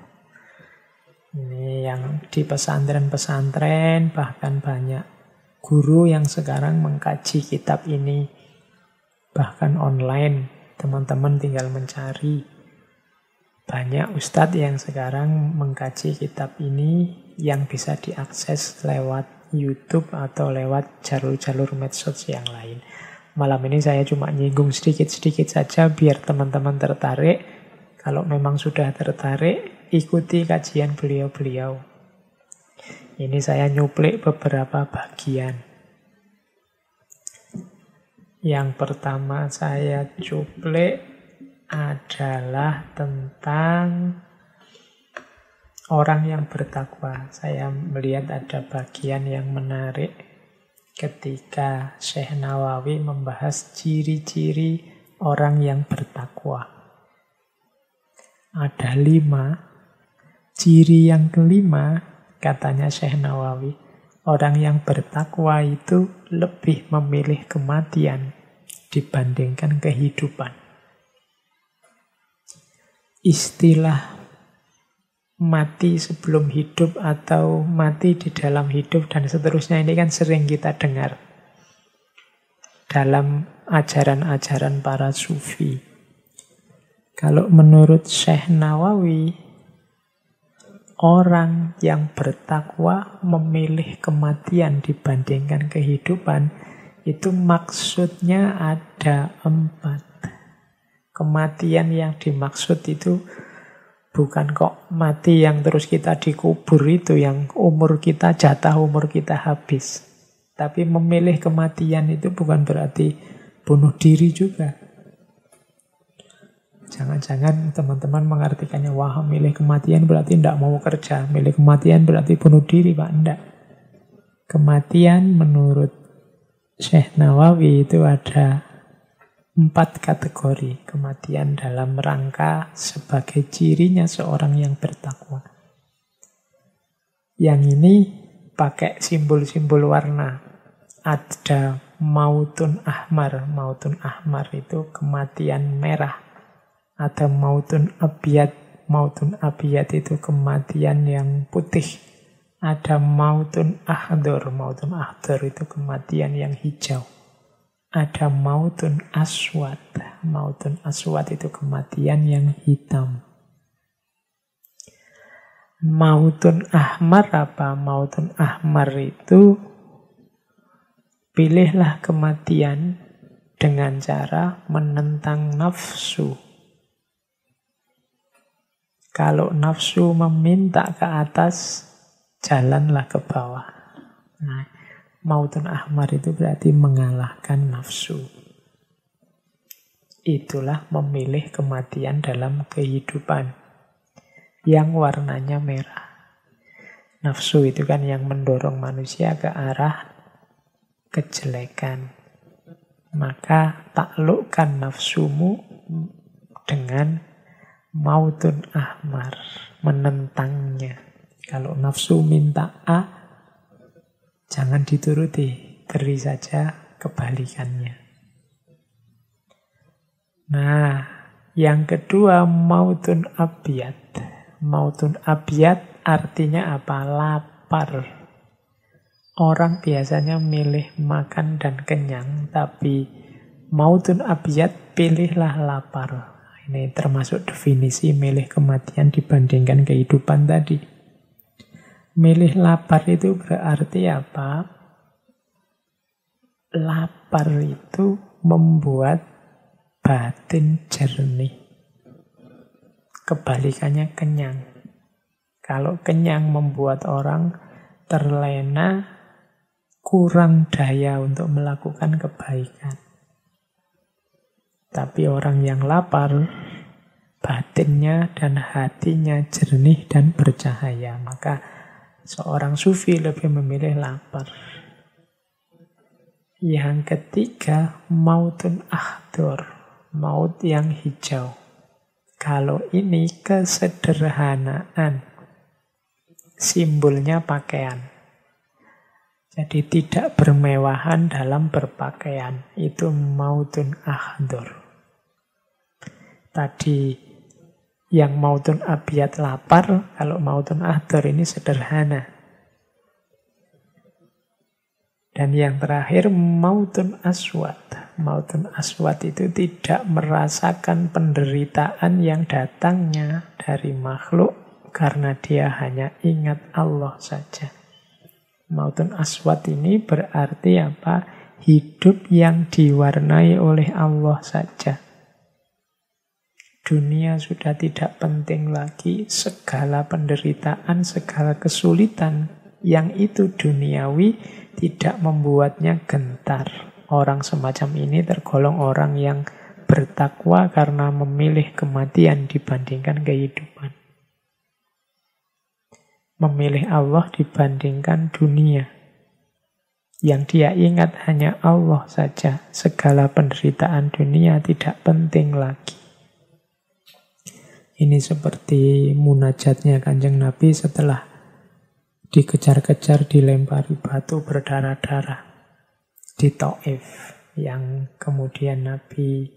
Ini yang di pesantren-pesantren, bahkan banyak guru yang sekarang mengkaji kitab ini. Bahkan online, teman-teman tinggal mencari. Banyak ustadz yang sekarang mengkaji kitab ini yang bisa diakses lewat YouTube atau lewat jalur-jalur medsos yang lain. Malam ini saya cuma nyinggung sedikit-sedikit saja biar teman-teman tertarik. Kalau memang sudah tertarik, ikuti kajian beliau-beliau. Ini saya nyuplik beberapa bagian. Yang pertama saya cuplik adalah tentang orang yang bertakwa. Saya melihat ada bagian yang menarik ketika Syekh Nawawi membahas ciri-ciri orang yang bertakwa. Ada 5. Ciri yang kelima, katanya Syekh Nawawi, orang yang bertakwa itu lebih memilih kematian dibandingkan kehidupan. Istilah mati sebelum hidup atau mati di dalam hidup dan seterusnya ini kan sering kita dengar dalam ajaran-ajaran para sufi. Kalau menurut Syekh Nawawi, orang yang bertakwa memilih kematian dibandingkan kehidupan, itu maksudnya ada 4. Kematian yang dimaksud itu bukan kok mati yang terus kita dikubur itu, yang umur kita, jatah umur kita habis. Tapi memilih kematian itu bukan berarti bunuh diri juga. Jangan-jangan teman-teman mengartikannya, wah milih kematian berarti tidak mau kerja, milih kematian berarti bunuh diri, Pak. Tidak. Kematian menurut Syekh Nawawi itu ada 4 kategori. Kematian dalam rangka sebagai cirinya seorang yang bertakwa. Yang ini pakai simbol-simbol warna. Ada mautun ahmar. Mautun ahmar itu kematian merah. Ada mautun abiyat. Mautun abiyat itu kematian yang putih. Ada mautun ahdor. Mautun ahdor itu kematian yang hijau. Ada mautun aswad. Mautun aswad itu kematian yang hitam. Mautun ahmar apa? Mautun ahmar itu pilihlah kematian dengan cara menentang nafsu. Kalau nafsu meminta ke atas, jalanlah ke bawah. Nah, mautun ahmar itu berarti mengalahkan nafsu. Itulah memilih kematian dalam kehidupan yang warnanya merah. Nafsu itu kan yang mendorong manusia ke arah kejelekan. Maka taklukkan nafsumu dengan mautun ahmar, menentangnya. Kalau nafsu minta A, jangan dituruti, beri saja kebalikannya. Nah, yang kedua, mautun abiyad. Mautun abiyad artinya apa? Lapar. Orang biasanya milih makan dan kenyang, tapi mautun abiyad, pilihlah lapar. Ini termasuk definisi milih kematian dibandingkan kehidupan tadi. Milih lapar itu berarti apa? Lapar itu membuat batin jernih. Kebalikannya kenyang. Kalau kenyang membuat orang terlena, kurang daya untuk melakukan kebaikan. Tapi orang yang lapar, batinnya dan hatinya jernih dan bercahaya. Maka seorang sufi lebih memilih lapar. Yang ketiga, mautun ahdor. Maut yang hijau. Kalau ini kesederhanaan. Simbolnya pakaian. Jadi tidak bermewahan dalam berpakaian. Itu mautun ahdor. Tadi yang mautun abiyad lapar, kalau mautun ahdor ini sederhana. Dan yang terakhir mautun aswad. Mautun aswad itu tidak merasakan penderitaan yang datangnya dari makhluk karena dia hanya ingat Allah saja. Mautun aswad ini berarti apa? Hidup yang diwarnai oleh Allah saja. Dunia sudah tidak penting lagi, segala penderitaan, segala kesulitan yang itu duniawi tidak membuatnya gentar. Orang semacam ini tergolong orang yang bertakwa karena memilih kematian dibandingkan kehidupan. Memilih Allah dibandingkan dunia. Yang dia ingat hanya Allah saja. Segala penderitaan dunia tidak penting lagi. Ini seperti munajatnya Kanjeng Nabi setelah dikejar-kejar, dilempari batu berdarah-darah di Taif. Yang kemudian Nabi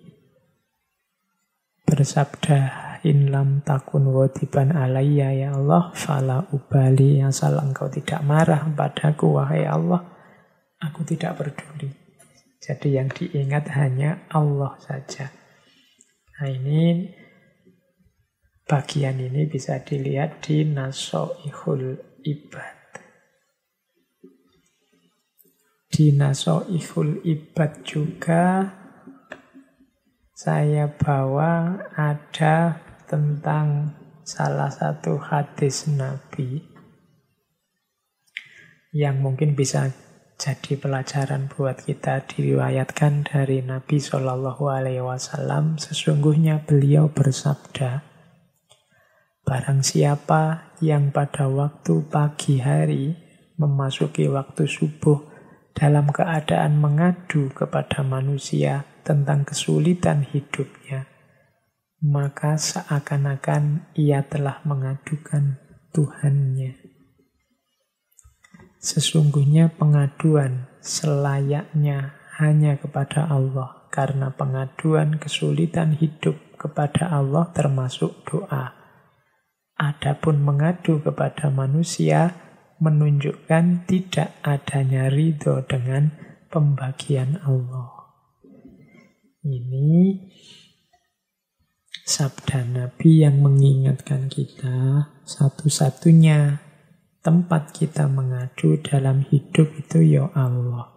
bersabda, in lam takun wadiban alayya ya Allah, fala ubali, asal engkau tidak marah padaku wahai Allah, aku tidak peduli. Jadi yang diingat hanya Allah saja. Nah ini, bagian ini bisa dilihat di Nasoihul Ibad. Di Nasoihul Ibad juga saya bawa ada tentang salah satu hadis Nabi yang mungkin bisa jadi pelajaran buat kita. Diriwayatkan dari Nabi SAW, sesungguhnya beliau bersabda, barang siapa yang pada waktu pagi hari memasuki waktu subuh dalam keadaan mengadu kepada manusia tentang kesulitan hidupnya, maka seakan-akan ia telah mengadukan Tuhannya. Sesungguhnya pengaduan selayaknya hanya kepada Allah, karena pengaduan kesulitan hidup kepada Allah termasuk doa. Adapun mengadu kepada manusia menunjukkan tidak adanya ridho dengan pembagian Allah. Ini sabda Nabi yang mengingatkan kita satu-satunya tempat kita mengadu dalam hidup itu ya Allah.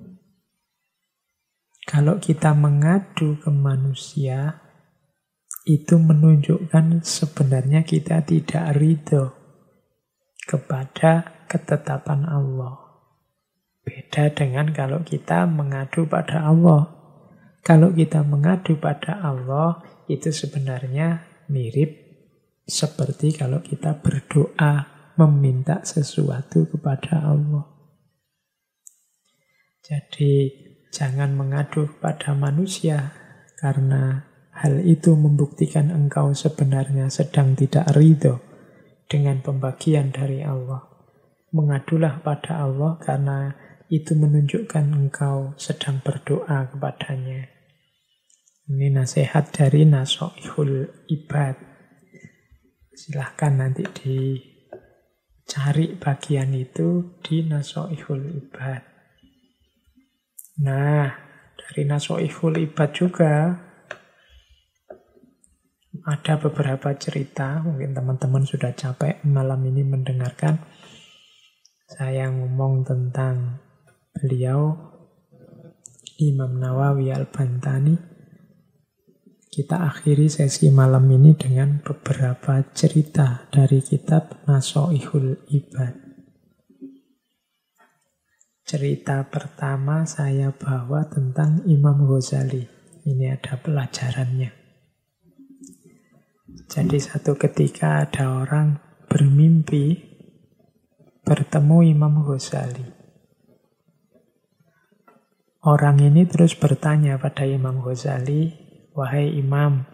Kalau kita mengadu ke manusia, itu menunjukkan sebenarnya kita tidak ridho kepada ketetapan Allah. Beda dengan kalau kita mengadu pada Allah. Kalau kita mengadu pada Allah, itu sebenarnya mirip seperti kalau kita berdoa meminta sesuatu kepada Allah. Jadi jangan mengadu pada manusia, karena hal itu membuktikan engkau sebenarnya sedang tidak ridho dengan pembagian dari Allah. Mengadulah pada Allah karena itu menunjukkan engkau sedang berdoa kepadanya. Ini nasihat dari Nasoihul Ibad. Silahkan nanti dicari bagian itu di Nasoihul Ibad. Nah, dari Nasoihul Ibad juga ada beberapa cerita. Mungkin teman-teman sudah capek malam ini mendengarkan saya ngomong tentang beliau, Imam Nawawi Al-Bantani. Kita akhiri sesi malam ini dengan beberapa cerita dari kitab Nasoihul Ibad. Cerita pertama saya bawa tentang Imam Ghazali. Ini ada pelajarannya. Jadi satu ketika ada orang bermimpi bertemu Imam Ghazali. Orang ini terus bertanya pada Imam Ghazali, "Wahai Imam,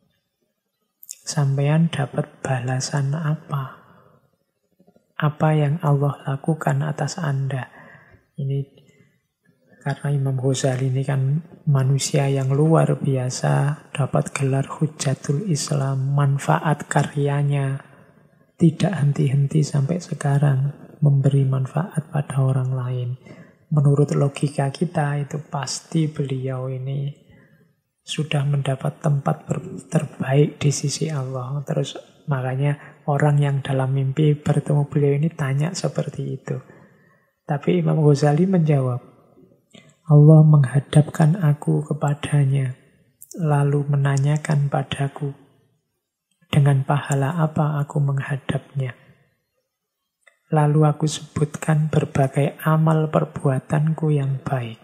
sampean dapat balasan apa? Apa yang Allah lakukan atas Anda?" Ini karena Imam Ghazali ini kan manusia yang luar biasa, dapat gelar Hujjatul Islam, manfaat karyanya tidak henti-henti sampai sekarang, memberi manfaat pada orang lain. Menurut logika kita itu pasti beliau ini sudah mendapat tempat terbaik di sisi Allah. Terus makanya orang yang dalam mimpi bertemu beliau ini tanya seperti itu. Tapi Imam Ghazali menjawab, Allah menghadapkan aku kepadanya, lalu menanyakan padaku, dengan pahala apa aku menghadapnya. Lalu aku sebutkan berbagai amal perbuatanku yang baik.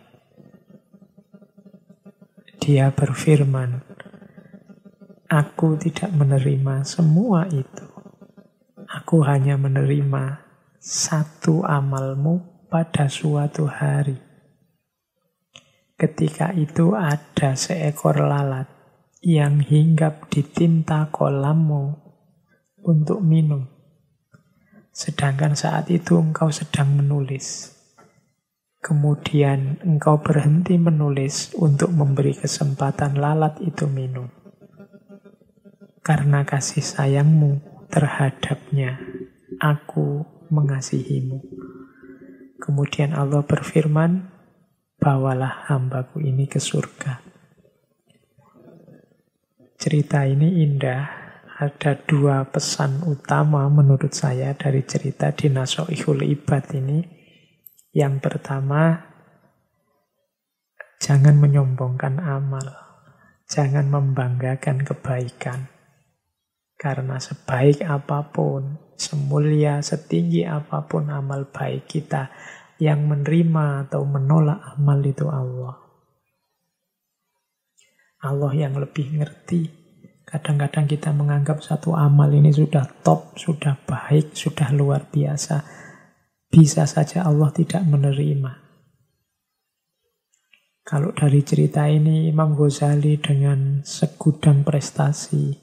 Dia berfirman, aku tidak menerima semua itu. Aku hanya menerima satu amalmu pada suatu hari. Ketika itu ada seekor lalat yang hinggap di tinta kolammu untuk minum. Sedangkan saat itu engkau sedang menulis. Kemudian engkau berhenti menulis untuk memberi kesempatan lalat itu minum. Karena kasih sayangmu terhadapnya, aku mengasihimu. Kemudian Allah berfirman, bawalah hambaku ini ke surga. Cerita ini indah. Ada dua pesan utama menurut saya dari cerita di Nasoihul Ibad ini. Yang pertama, jangan menyombongkan amal. Jangan membanggakan kebaikan. Karena sebaik apapun, semulia, setinggi apapun amal baik kita, yang menerima atau menolak amal itu Allah. Allah yang lebih ngerti. Kadang-kadang kita menganggap satu amal ini sudah top, sudah baik, sudah luar biasa. Bisa saja Allah tidak menerima. Kalau dari cerita ini, Imam Ghazali dengan segudang prestasi,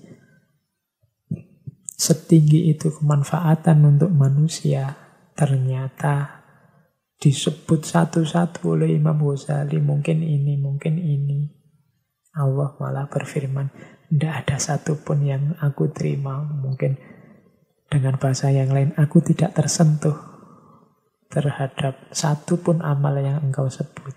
setinggi itu kemanfaatan untuk manusia, ternyata disebut satu-satu oleh Imam Ghazali, mungkin ini, mungkin ini. Allah malah berfirman, tidak ada satupun yang aku terima. Mungkin dengan bahasa yang lain, aku tidak tersentuh terhadap satupun amal yang engkau sebut.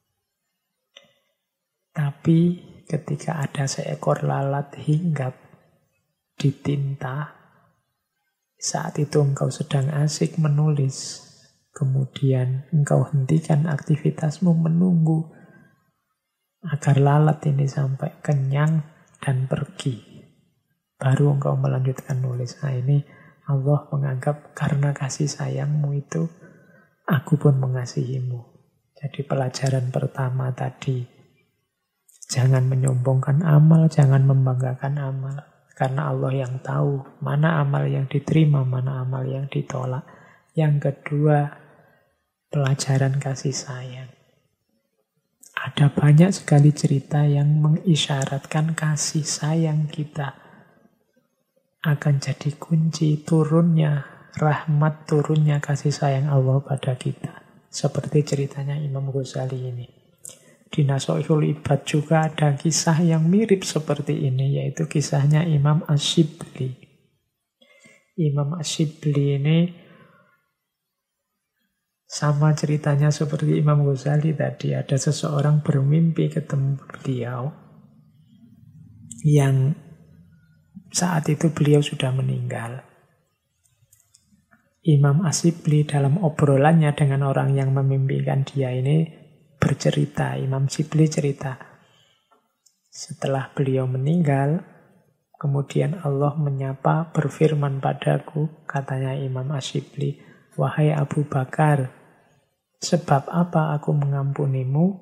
Tapi ketika ada seekor lalat hinggap di tinta, saat itu engkau sedang asik menulis, kemudian engkau hentikan aktivitasmu menunggu agar lalat ini sampai kenyang dan pergi. Baru engkau melanjutkan nulis. Nah ini Allah menganggap karena kasih sayangmu itu, aku pun mengasihimu. Jadi pelajaran pertama tadi, jangan menyombongkan amal, jangan membanggakan amal. Karena Allah yang tahu mana amal yang diterima, mana amal yang ditolak. Yang kedua, pelajaran kasih sayang. Ada banyak sekali cerita yang mengisyaratkan kasih sayang kita. akan jadi kunci turunnya rahmat, turunnya kasih sayang Allah pada kita. Seperti ceritanya Imam Ghazali ini. Di Nasha'ihul Ibad juga ada kisah yang mirip seperti ini, yaitu kisahnya Imam Asyibli. Imam Asyibli ini sama ceritanya seperti Imam Ghazali tadi. Ada seseorang bermimpi ketemu beliau yang saat itu beliau sudah meninggal. Imam Asyibli dalam obrolannya dengan orang yang memimpikan dia ini bercerita, Imam Asyibli cerita, setelah beliau meninggal, kemudian Allah menyapa berfirman padaku, katanya Imam Asyibli, wahai Abu Bakar, sebab apa aku mengampunimu?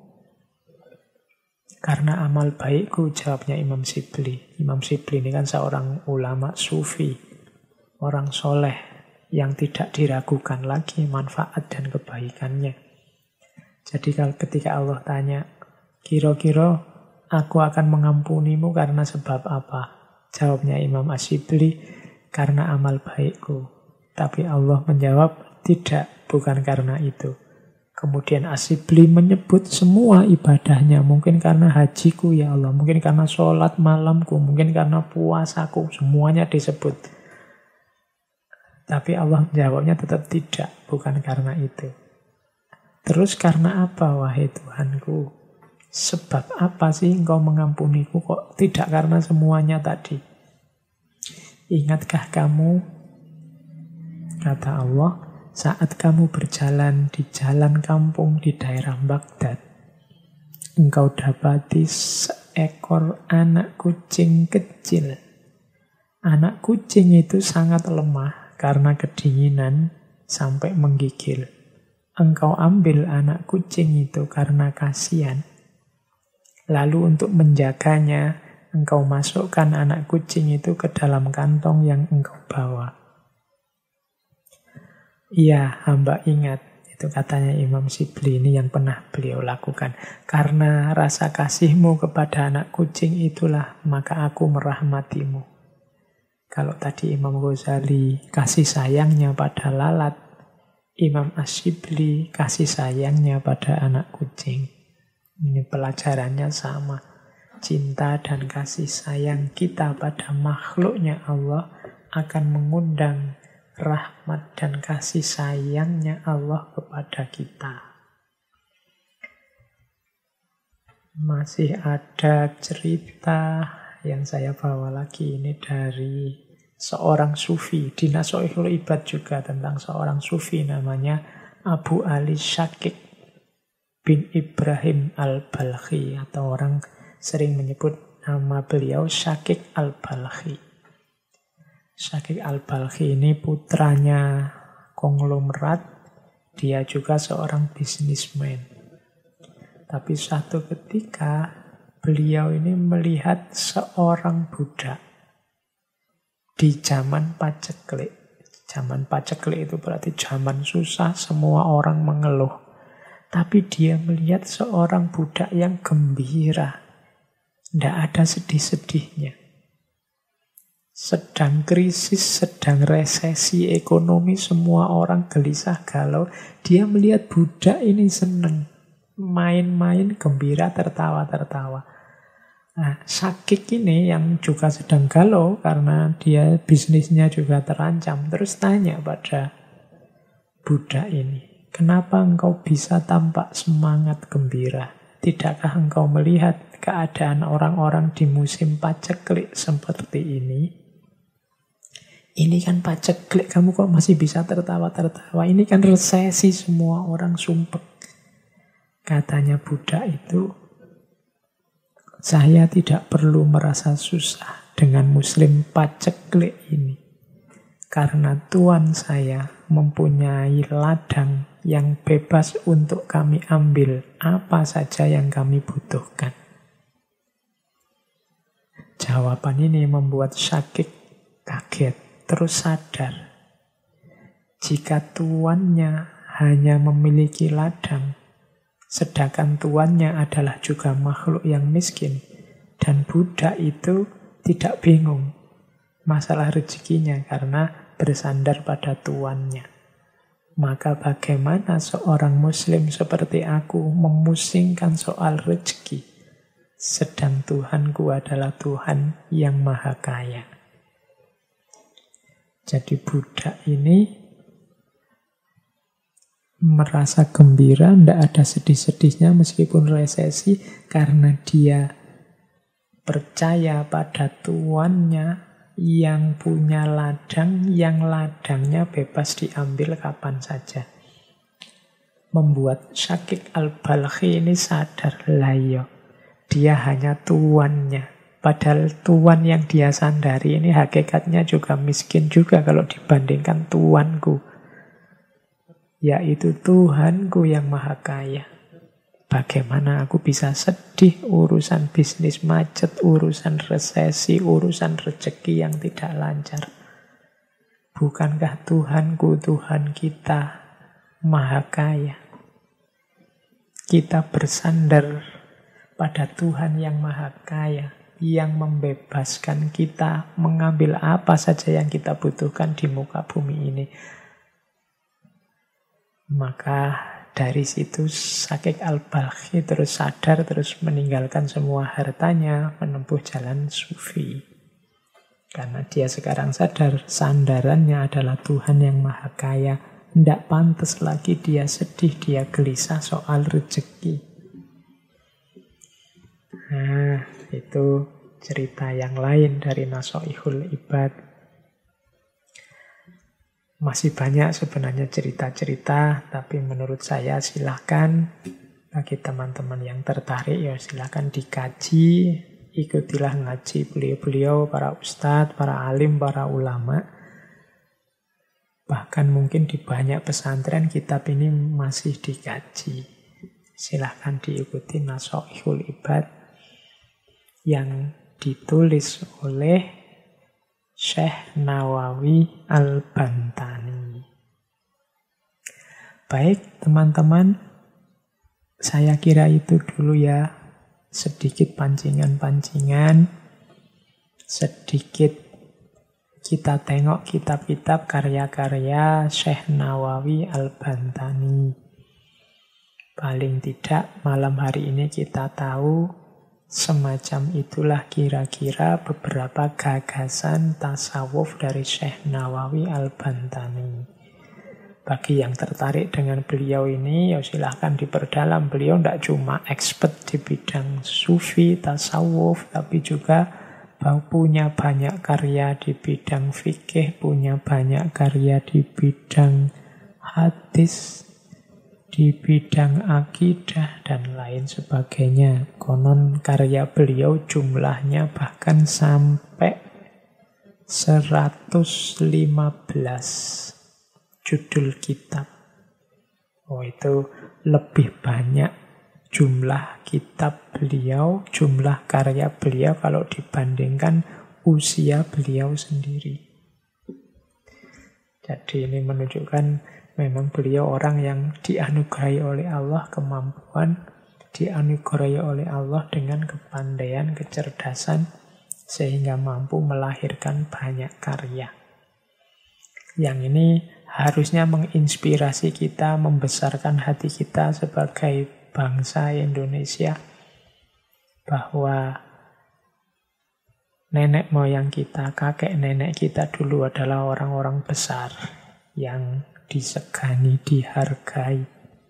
Karena amal baikku, jawabnya Imam Asyibli. Imam Asyibli ini kan seorang ulama sufi, orang soleh yang tidak diragukan lagi manfaat dan kebaikannya. Jadi ketika Allah tanya, kira-kira aku akan mengampunimu karena sebab apa? Jawabnya Imam Asyibli, karena amal baikku. Tapi Allah menjawab, tidak, bukan karena itu. Kemudian Asyibli menyebut semua ibadahnya. Mungkin karena hajiku ya Allah, mungkin karena sholat malamku, mungkin karena puasaku, semuanya disebut. Tapi Allah jawabnya tetap tidak, bukan karena itu. Terus karena apa, wahai Tuhanku? Sebab apa sih engkau mengampuniku? Kok tidak karena semuanya tadi? Ingatkah kamu, kata Allah, saat kamu berjalan di jalan kampung di daerah Baghdad, engkau dapati seekor anak kucing kecil. Anak kucing itu sangat lemah karena kedinginan sampai menggigil. Engkau ambil anak kucing itu karena kasihan. Lalu untuk menjaganya, engkau masukkan anak kucing itu ke dalam kantong yang engkau bawa. Iya, hamba ingat. Itu katanya Imam Asyibli ini yang pernah beliau lakukan. Karena rasa kasihmu kepada anak kucing itulah, maka aku merahmatimu. Kalau tadi Imam Ghazali kasih sayangnya pada lalat, Imam Asyibli kasih sayangnya pada anak kucing. Ini pelajarannya sama. Cinta dan kasih sayang kita pada makhluknya Allah akan mengundang rahmat dan kasih sayangnya Allah kepada kita. Masih ada cerita yang saya bawa lagi ini dari seorang sufi. Di Nasha'ihul Ibad juga tentang seorang sufi namanya Abu Ali Syakik bin Ibrahim al-Balkhi, atau orang sering menyebut nama beliau Syakik al-Balkhi. Syakik al-Balkhi ini putranya konglomerat, dia juga seorang bisnismen. Tapi suatu ketika beliau ini melihat seorang budak di zaman paceklik. Zaman paceklik itu berarti zaman susah, semua orang mengeluh. Tapi dia melihat seorang budak yang gembira. Tidak ada sedih-sedihnya. Sedang krisis, sedang resesi ekonomi, semua orang gelisah galau. Dia melihat budak ini senang. Main-main, gembira, tertawa-tertawa. Nah, Syakik ini yang juga sedang galau karena dia bisnisnya juga terancam. Terus tanya pada budak ini, kenapa engkau bisa tampak semangat gembira? Tidakkah engkau melihat keadaan orang-orang di musim paceklik seperti ini? Ini kan paceklik, kamu kok masih bisa tertawa-tertawa? Ini kan resesi, semua orang sumpek. Katanya budak itu, saya tidak perlu merasa susah dengan muslim paceklik ini. Karena Tuhan saya mempunyai ladang yang bebas untuk kami ambil apa saja yang kami butuhkan. Jawaban ini membuat Syakik kaget, terus sadar. Jika tuannya hanya memiliki ladang, sedangkan tuannya adalah juga makhluk yang miskin, dan budak itu tidak bingung. masalah rezekinya karena bersandar pada tuannya. Maka bagaimana seorang muslim seperti aku memusingkan soal rezeki, sedang Tuhanku adalah Tuhan yang maha kaya. Jadi budak ini merasa gembira, tidak ada sedih-sedihnya meskipun resesi, karena dia percaya pada tuannya yang punya ladang, yang ladangnya bebas diambil kapan saja. Membuat Syakik Al-Balkhi ini sadar, layo, dia hanya tuannya. Padahal tuan yang dia sandari ini hakikatnya juga miskin juga kalau dibandingkan tuanku, yaitu Tuhanku yang maha kaya. Bagaimana aku bisa sedih urusan bisnis macet, urusan resesi, urusan rezeki yang tidak lancar? Bukankah Tuhanku, Tuhan kita, maha kaya? Kita bersandar pada Tuhan yang maha kaya, yang membebaskan kita mengambil apa saja yang kita butuhkan di muka bumi ini. Maka dari situ Syakik Al-Balkhi terus sadar, terus meninggalkan semua hartanya, menempuh jalan sufi. Karena dia sekarang sadar sandarannya adalah Tuhan yang maha kaya. Tidak pantas lagi dia sedih, dia gelisah soal rezeki. Nah, itu cerita yang lain dari Nasoihul Ibad. Masih banyak sebenarnya cerita-cerita, tapi menurut saya silahkan bagi teman-teman yang tertarik, ya silahkan dikaji, ikutilah ngaji beliau-beliau, para ustadz, para alim, para ulama. Bahkan mungkin di banyak pesantren kitab ini masih dikaji. Silahkan diikuti Nasoihul Ibad yang ditulis oleh Syekh Nawawi Al-Bantani. Baik teman-teman, saya kira itu dulu ya, sedikit pancingan-pancingan, sedikit kita tengok kitab-kitab karya-karya Syekh Nawawi Al-Bantani. Paling tidak malam hari ini kita tahu semacam itulah kira-kira beberapa gagasan tasawuf dari Syekh Nawawi Al-Bantani. Bagi yang tertarik dengan beliau ini, ya silahkan diperdalam. Beliau tidak cuma expert di bidang sufi, tasawuf, tapi juga punya banyak karya di bidang fikih, punya banyak karya di bidang hadis, di bidang akidah, dan lain sebagainya. Konon karya beliau jumlahnya bahkan sampai 115 judul kitab. Oh, itu lebih banyak jumlah kitab beliau, jumlah karya beliau kalau dibandingkan usia beliau sendiri. Jadi ini menunjukkan memang beliau orang yang dianugerahi oleh Allah kemampuan, dianugerahi oleh Allah dengan kepandaian, kecerdasan, sehingga mampu melahirkan banyak karya. Yang ini harusnya menginspirasi kita, membesarkan hati kita sebagai bangsa Indonesia, bahwa nenek moyang kita, kakek nenek kita dulu adalah orang-orang besar yang disegani, dihargai.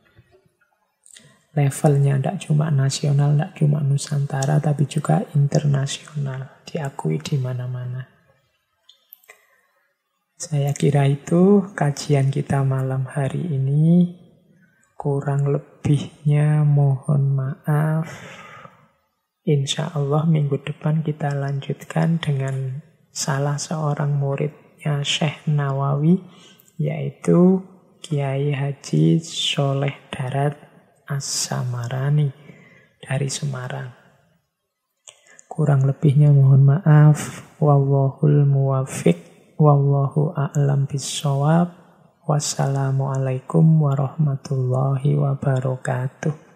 Levelnya tidak cuma nasional, tidak cuma Nusantara, tapi juga internasional, diakui di mana-mana. Saya kira itu kajian kita malam hari ini. Kurang lebihnya mohon maaf. Insya Allah minggu depan kita lanjutkan dengan salah seorang muridnya Syekh Nawawi, yaitu Kiai Haji Soleh Darat As-Samarani dari Semarang. Kurang lebihnya mohon maaf. Wallahul muwaffiq, wallahu a'lam bissawab. Wassalamualaikum warahmatullahi wabarakatuh.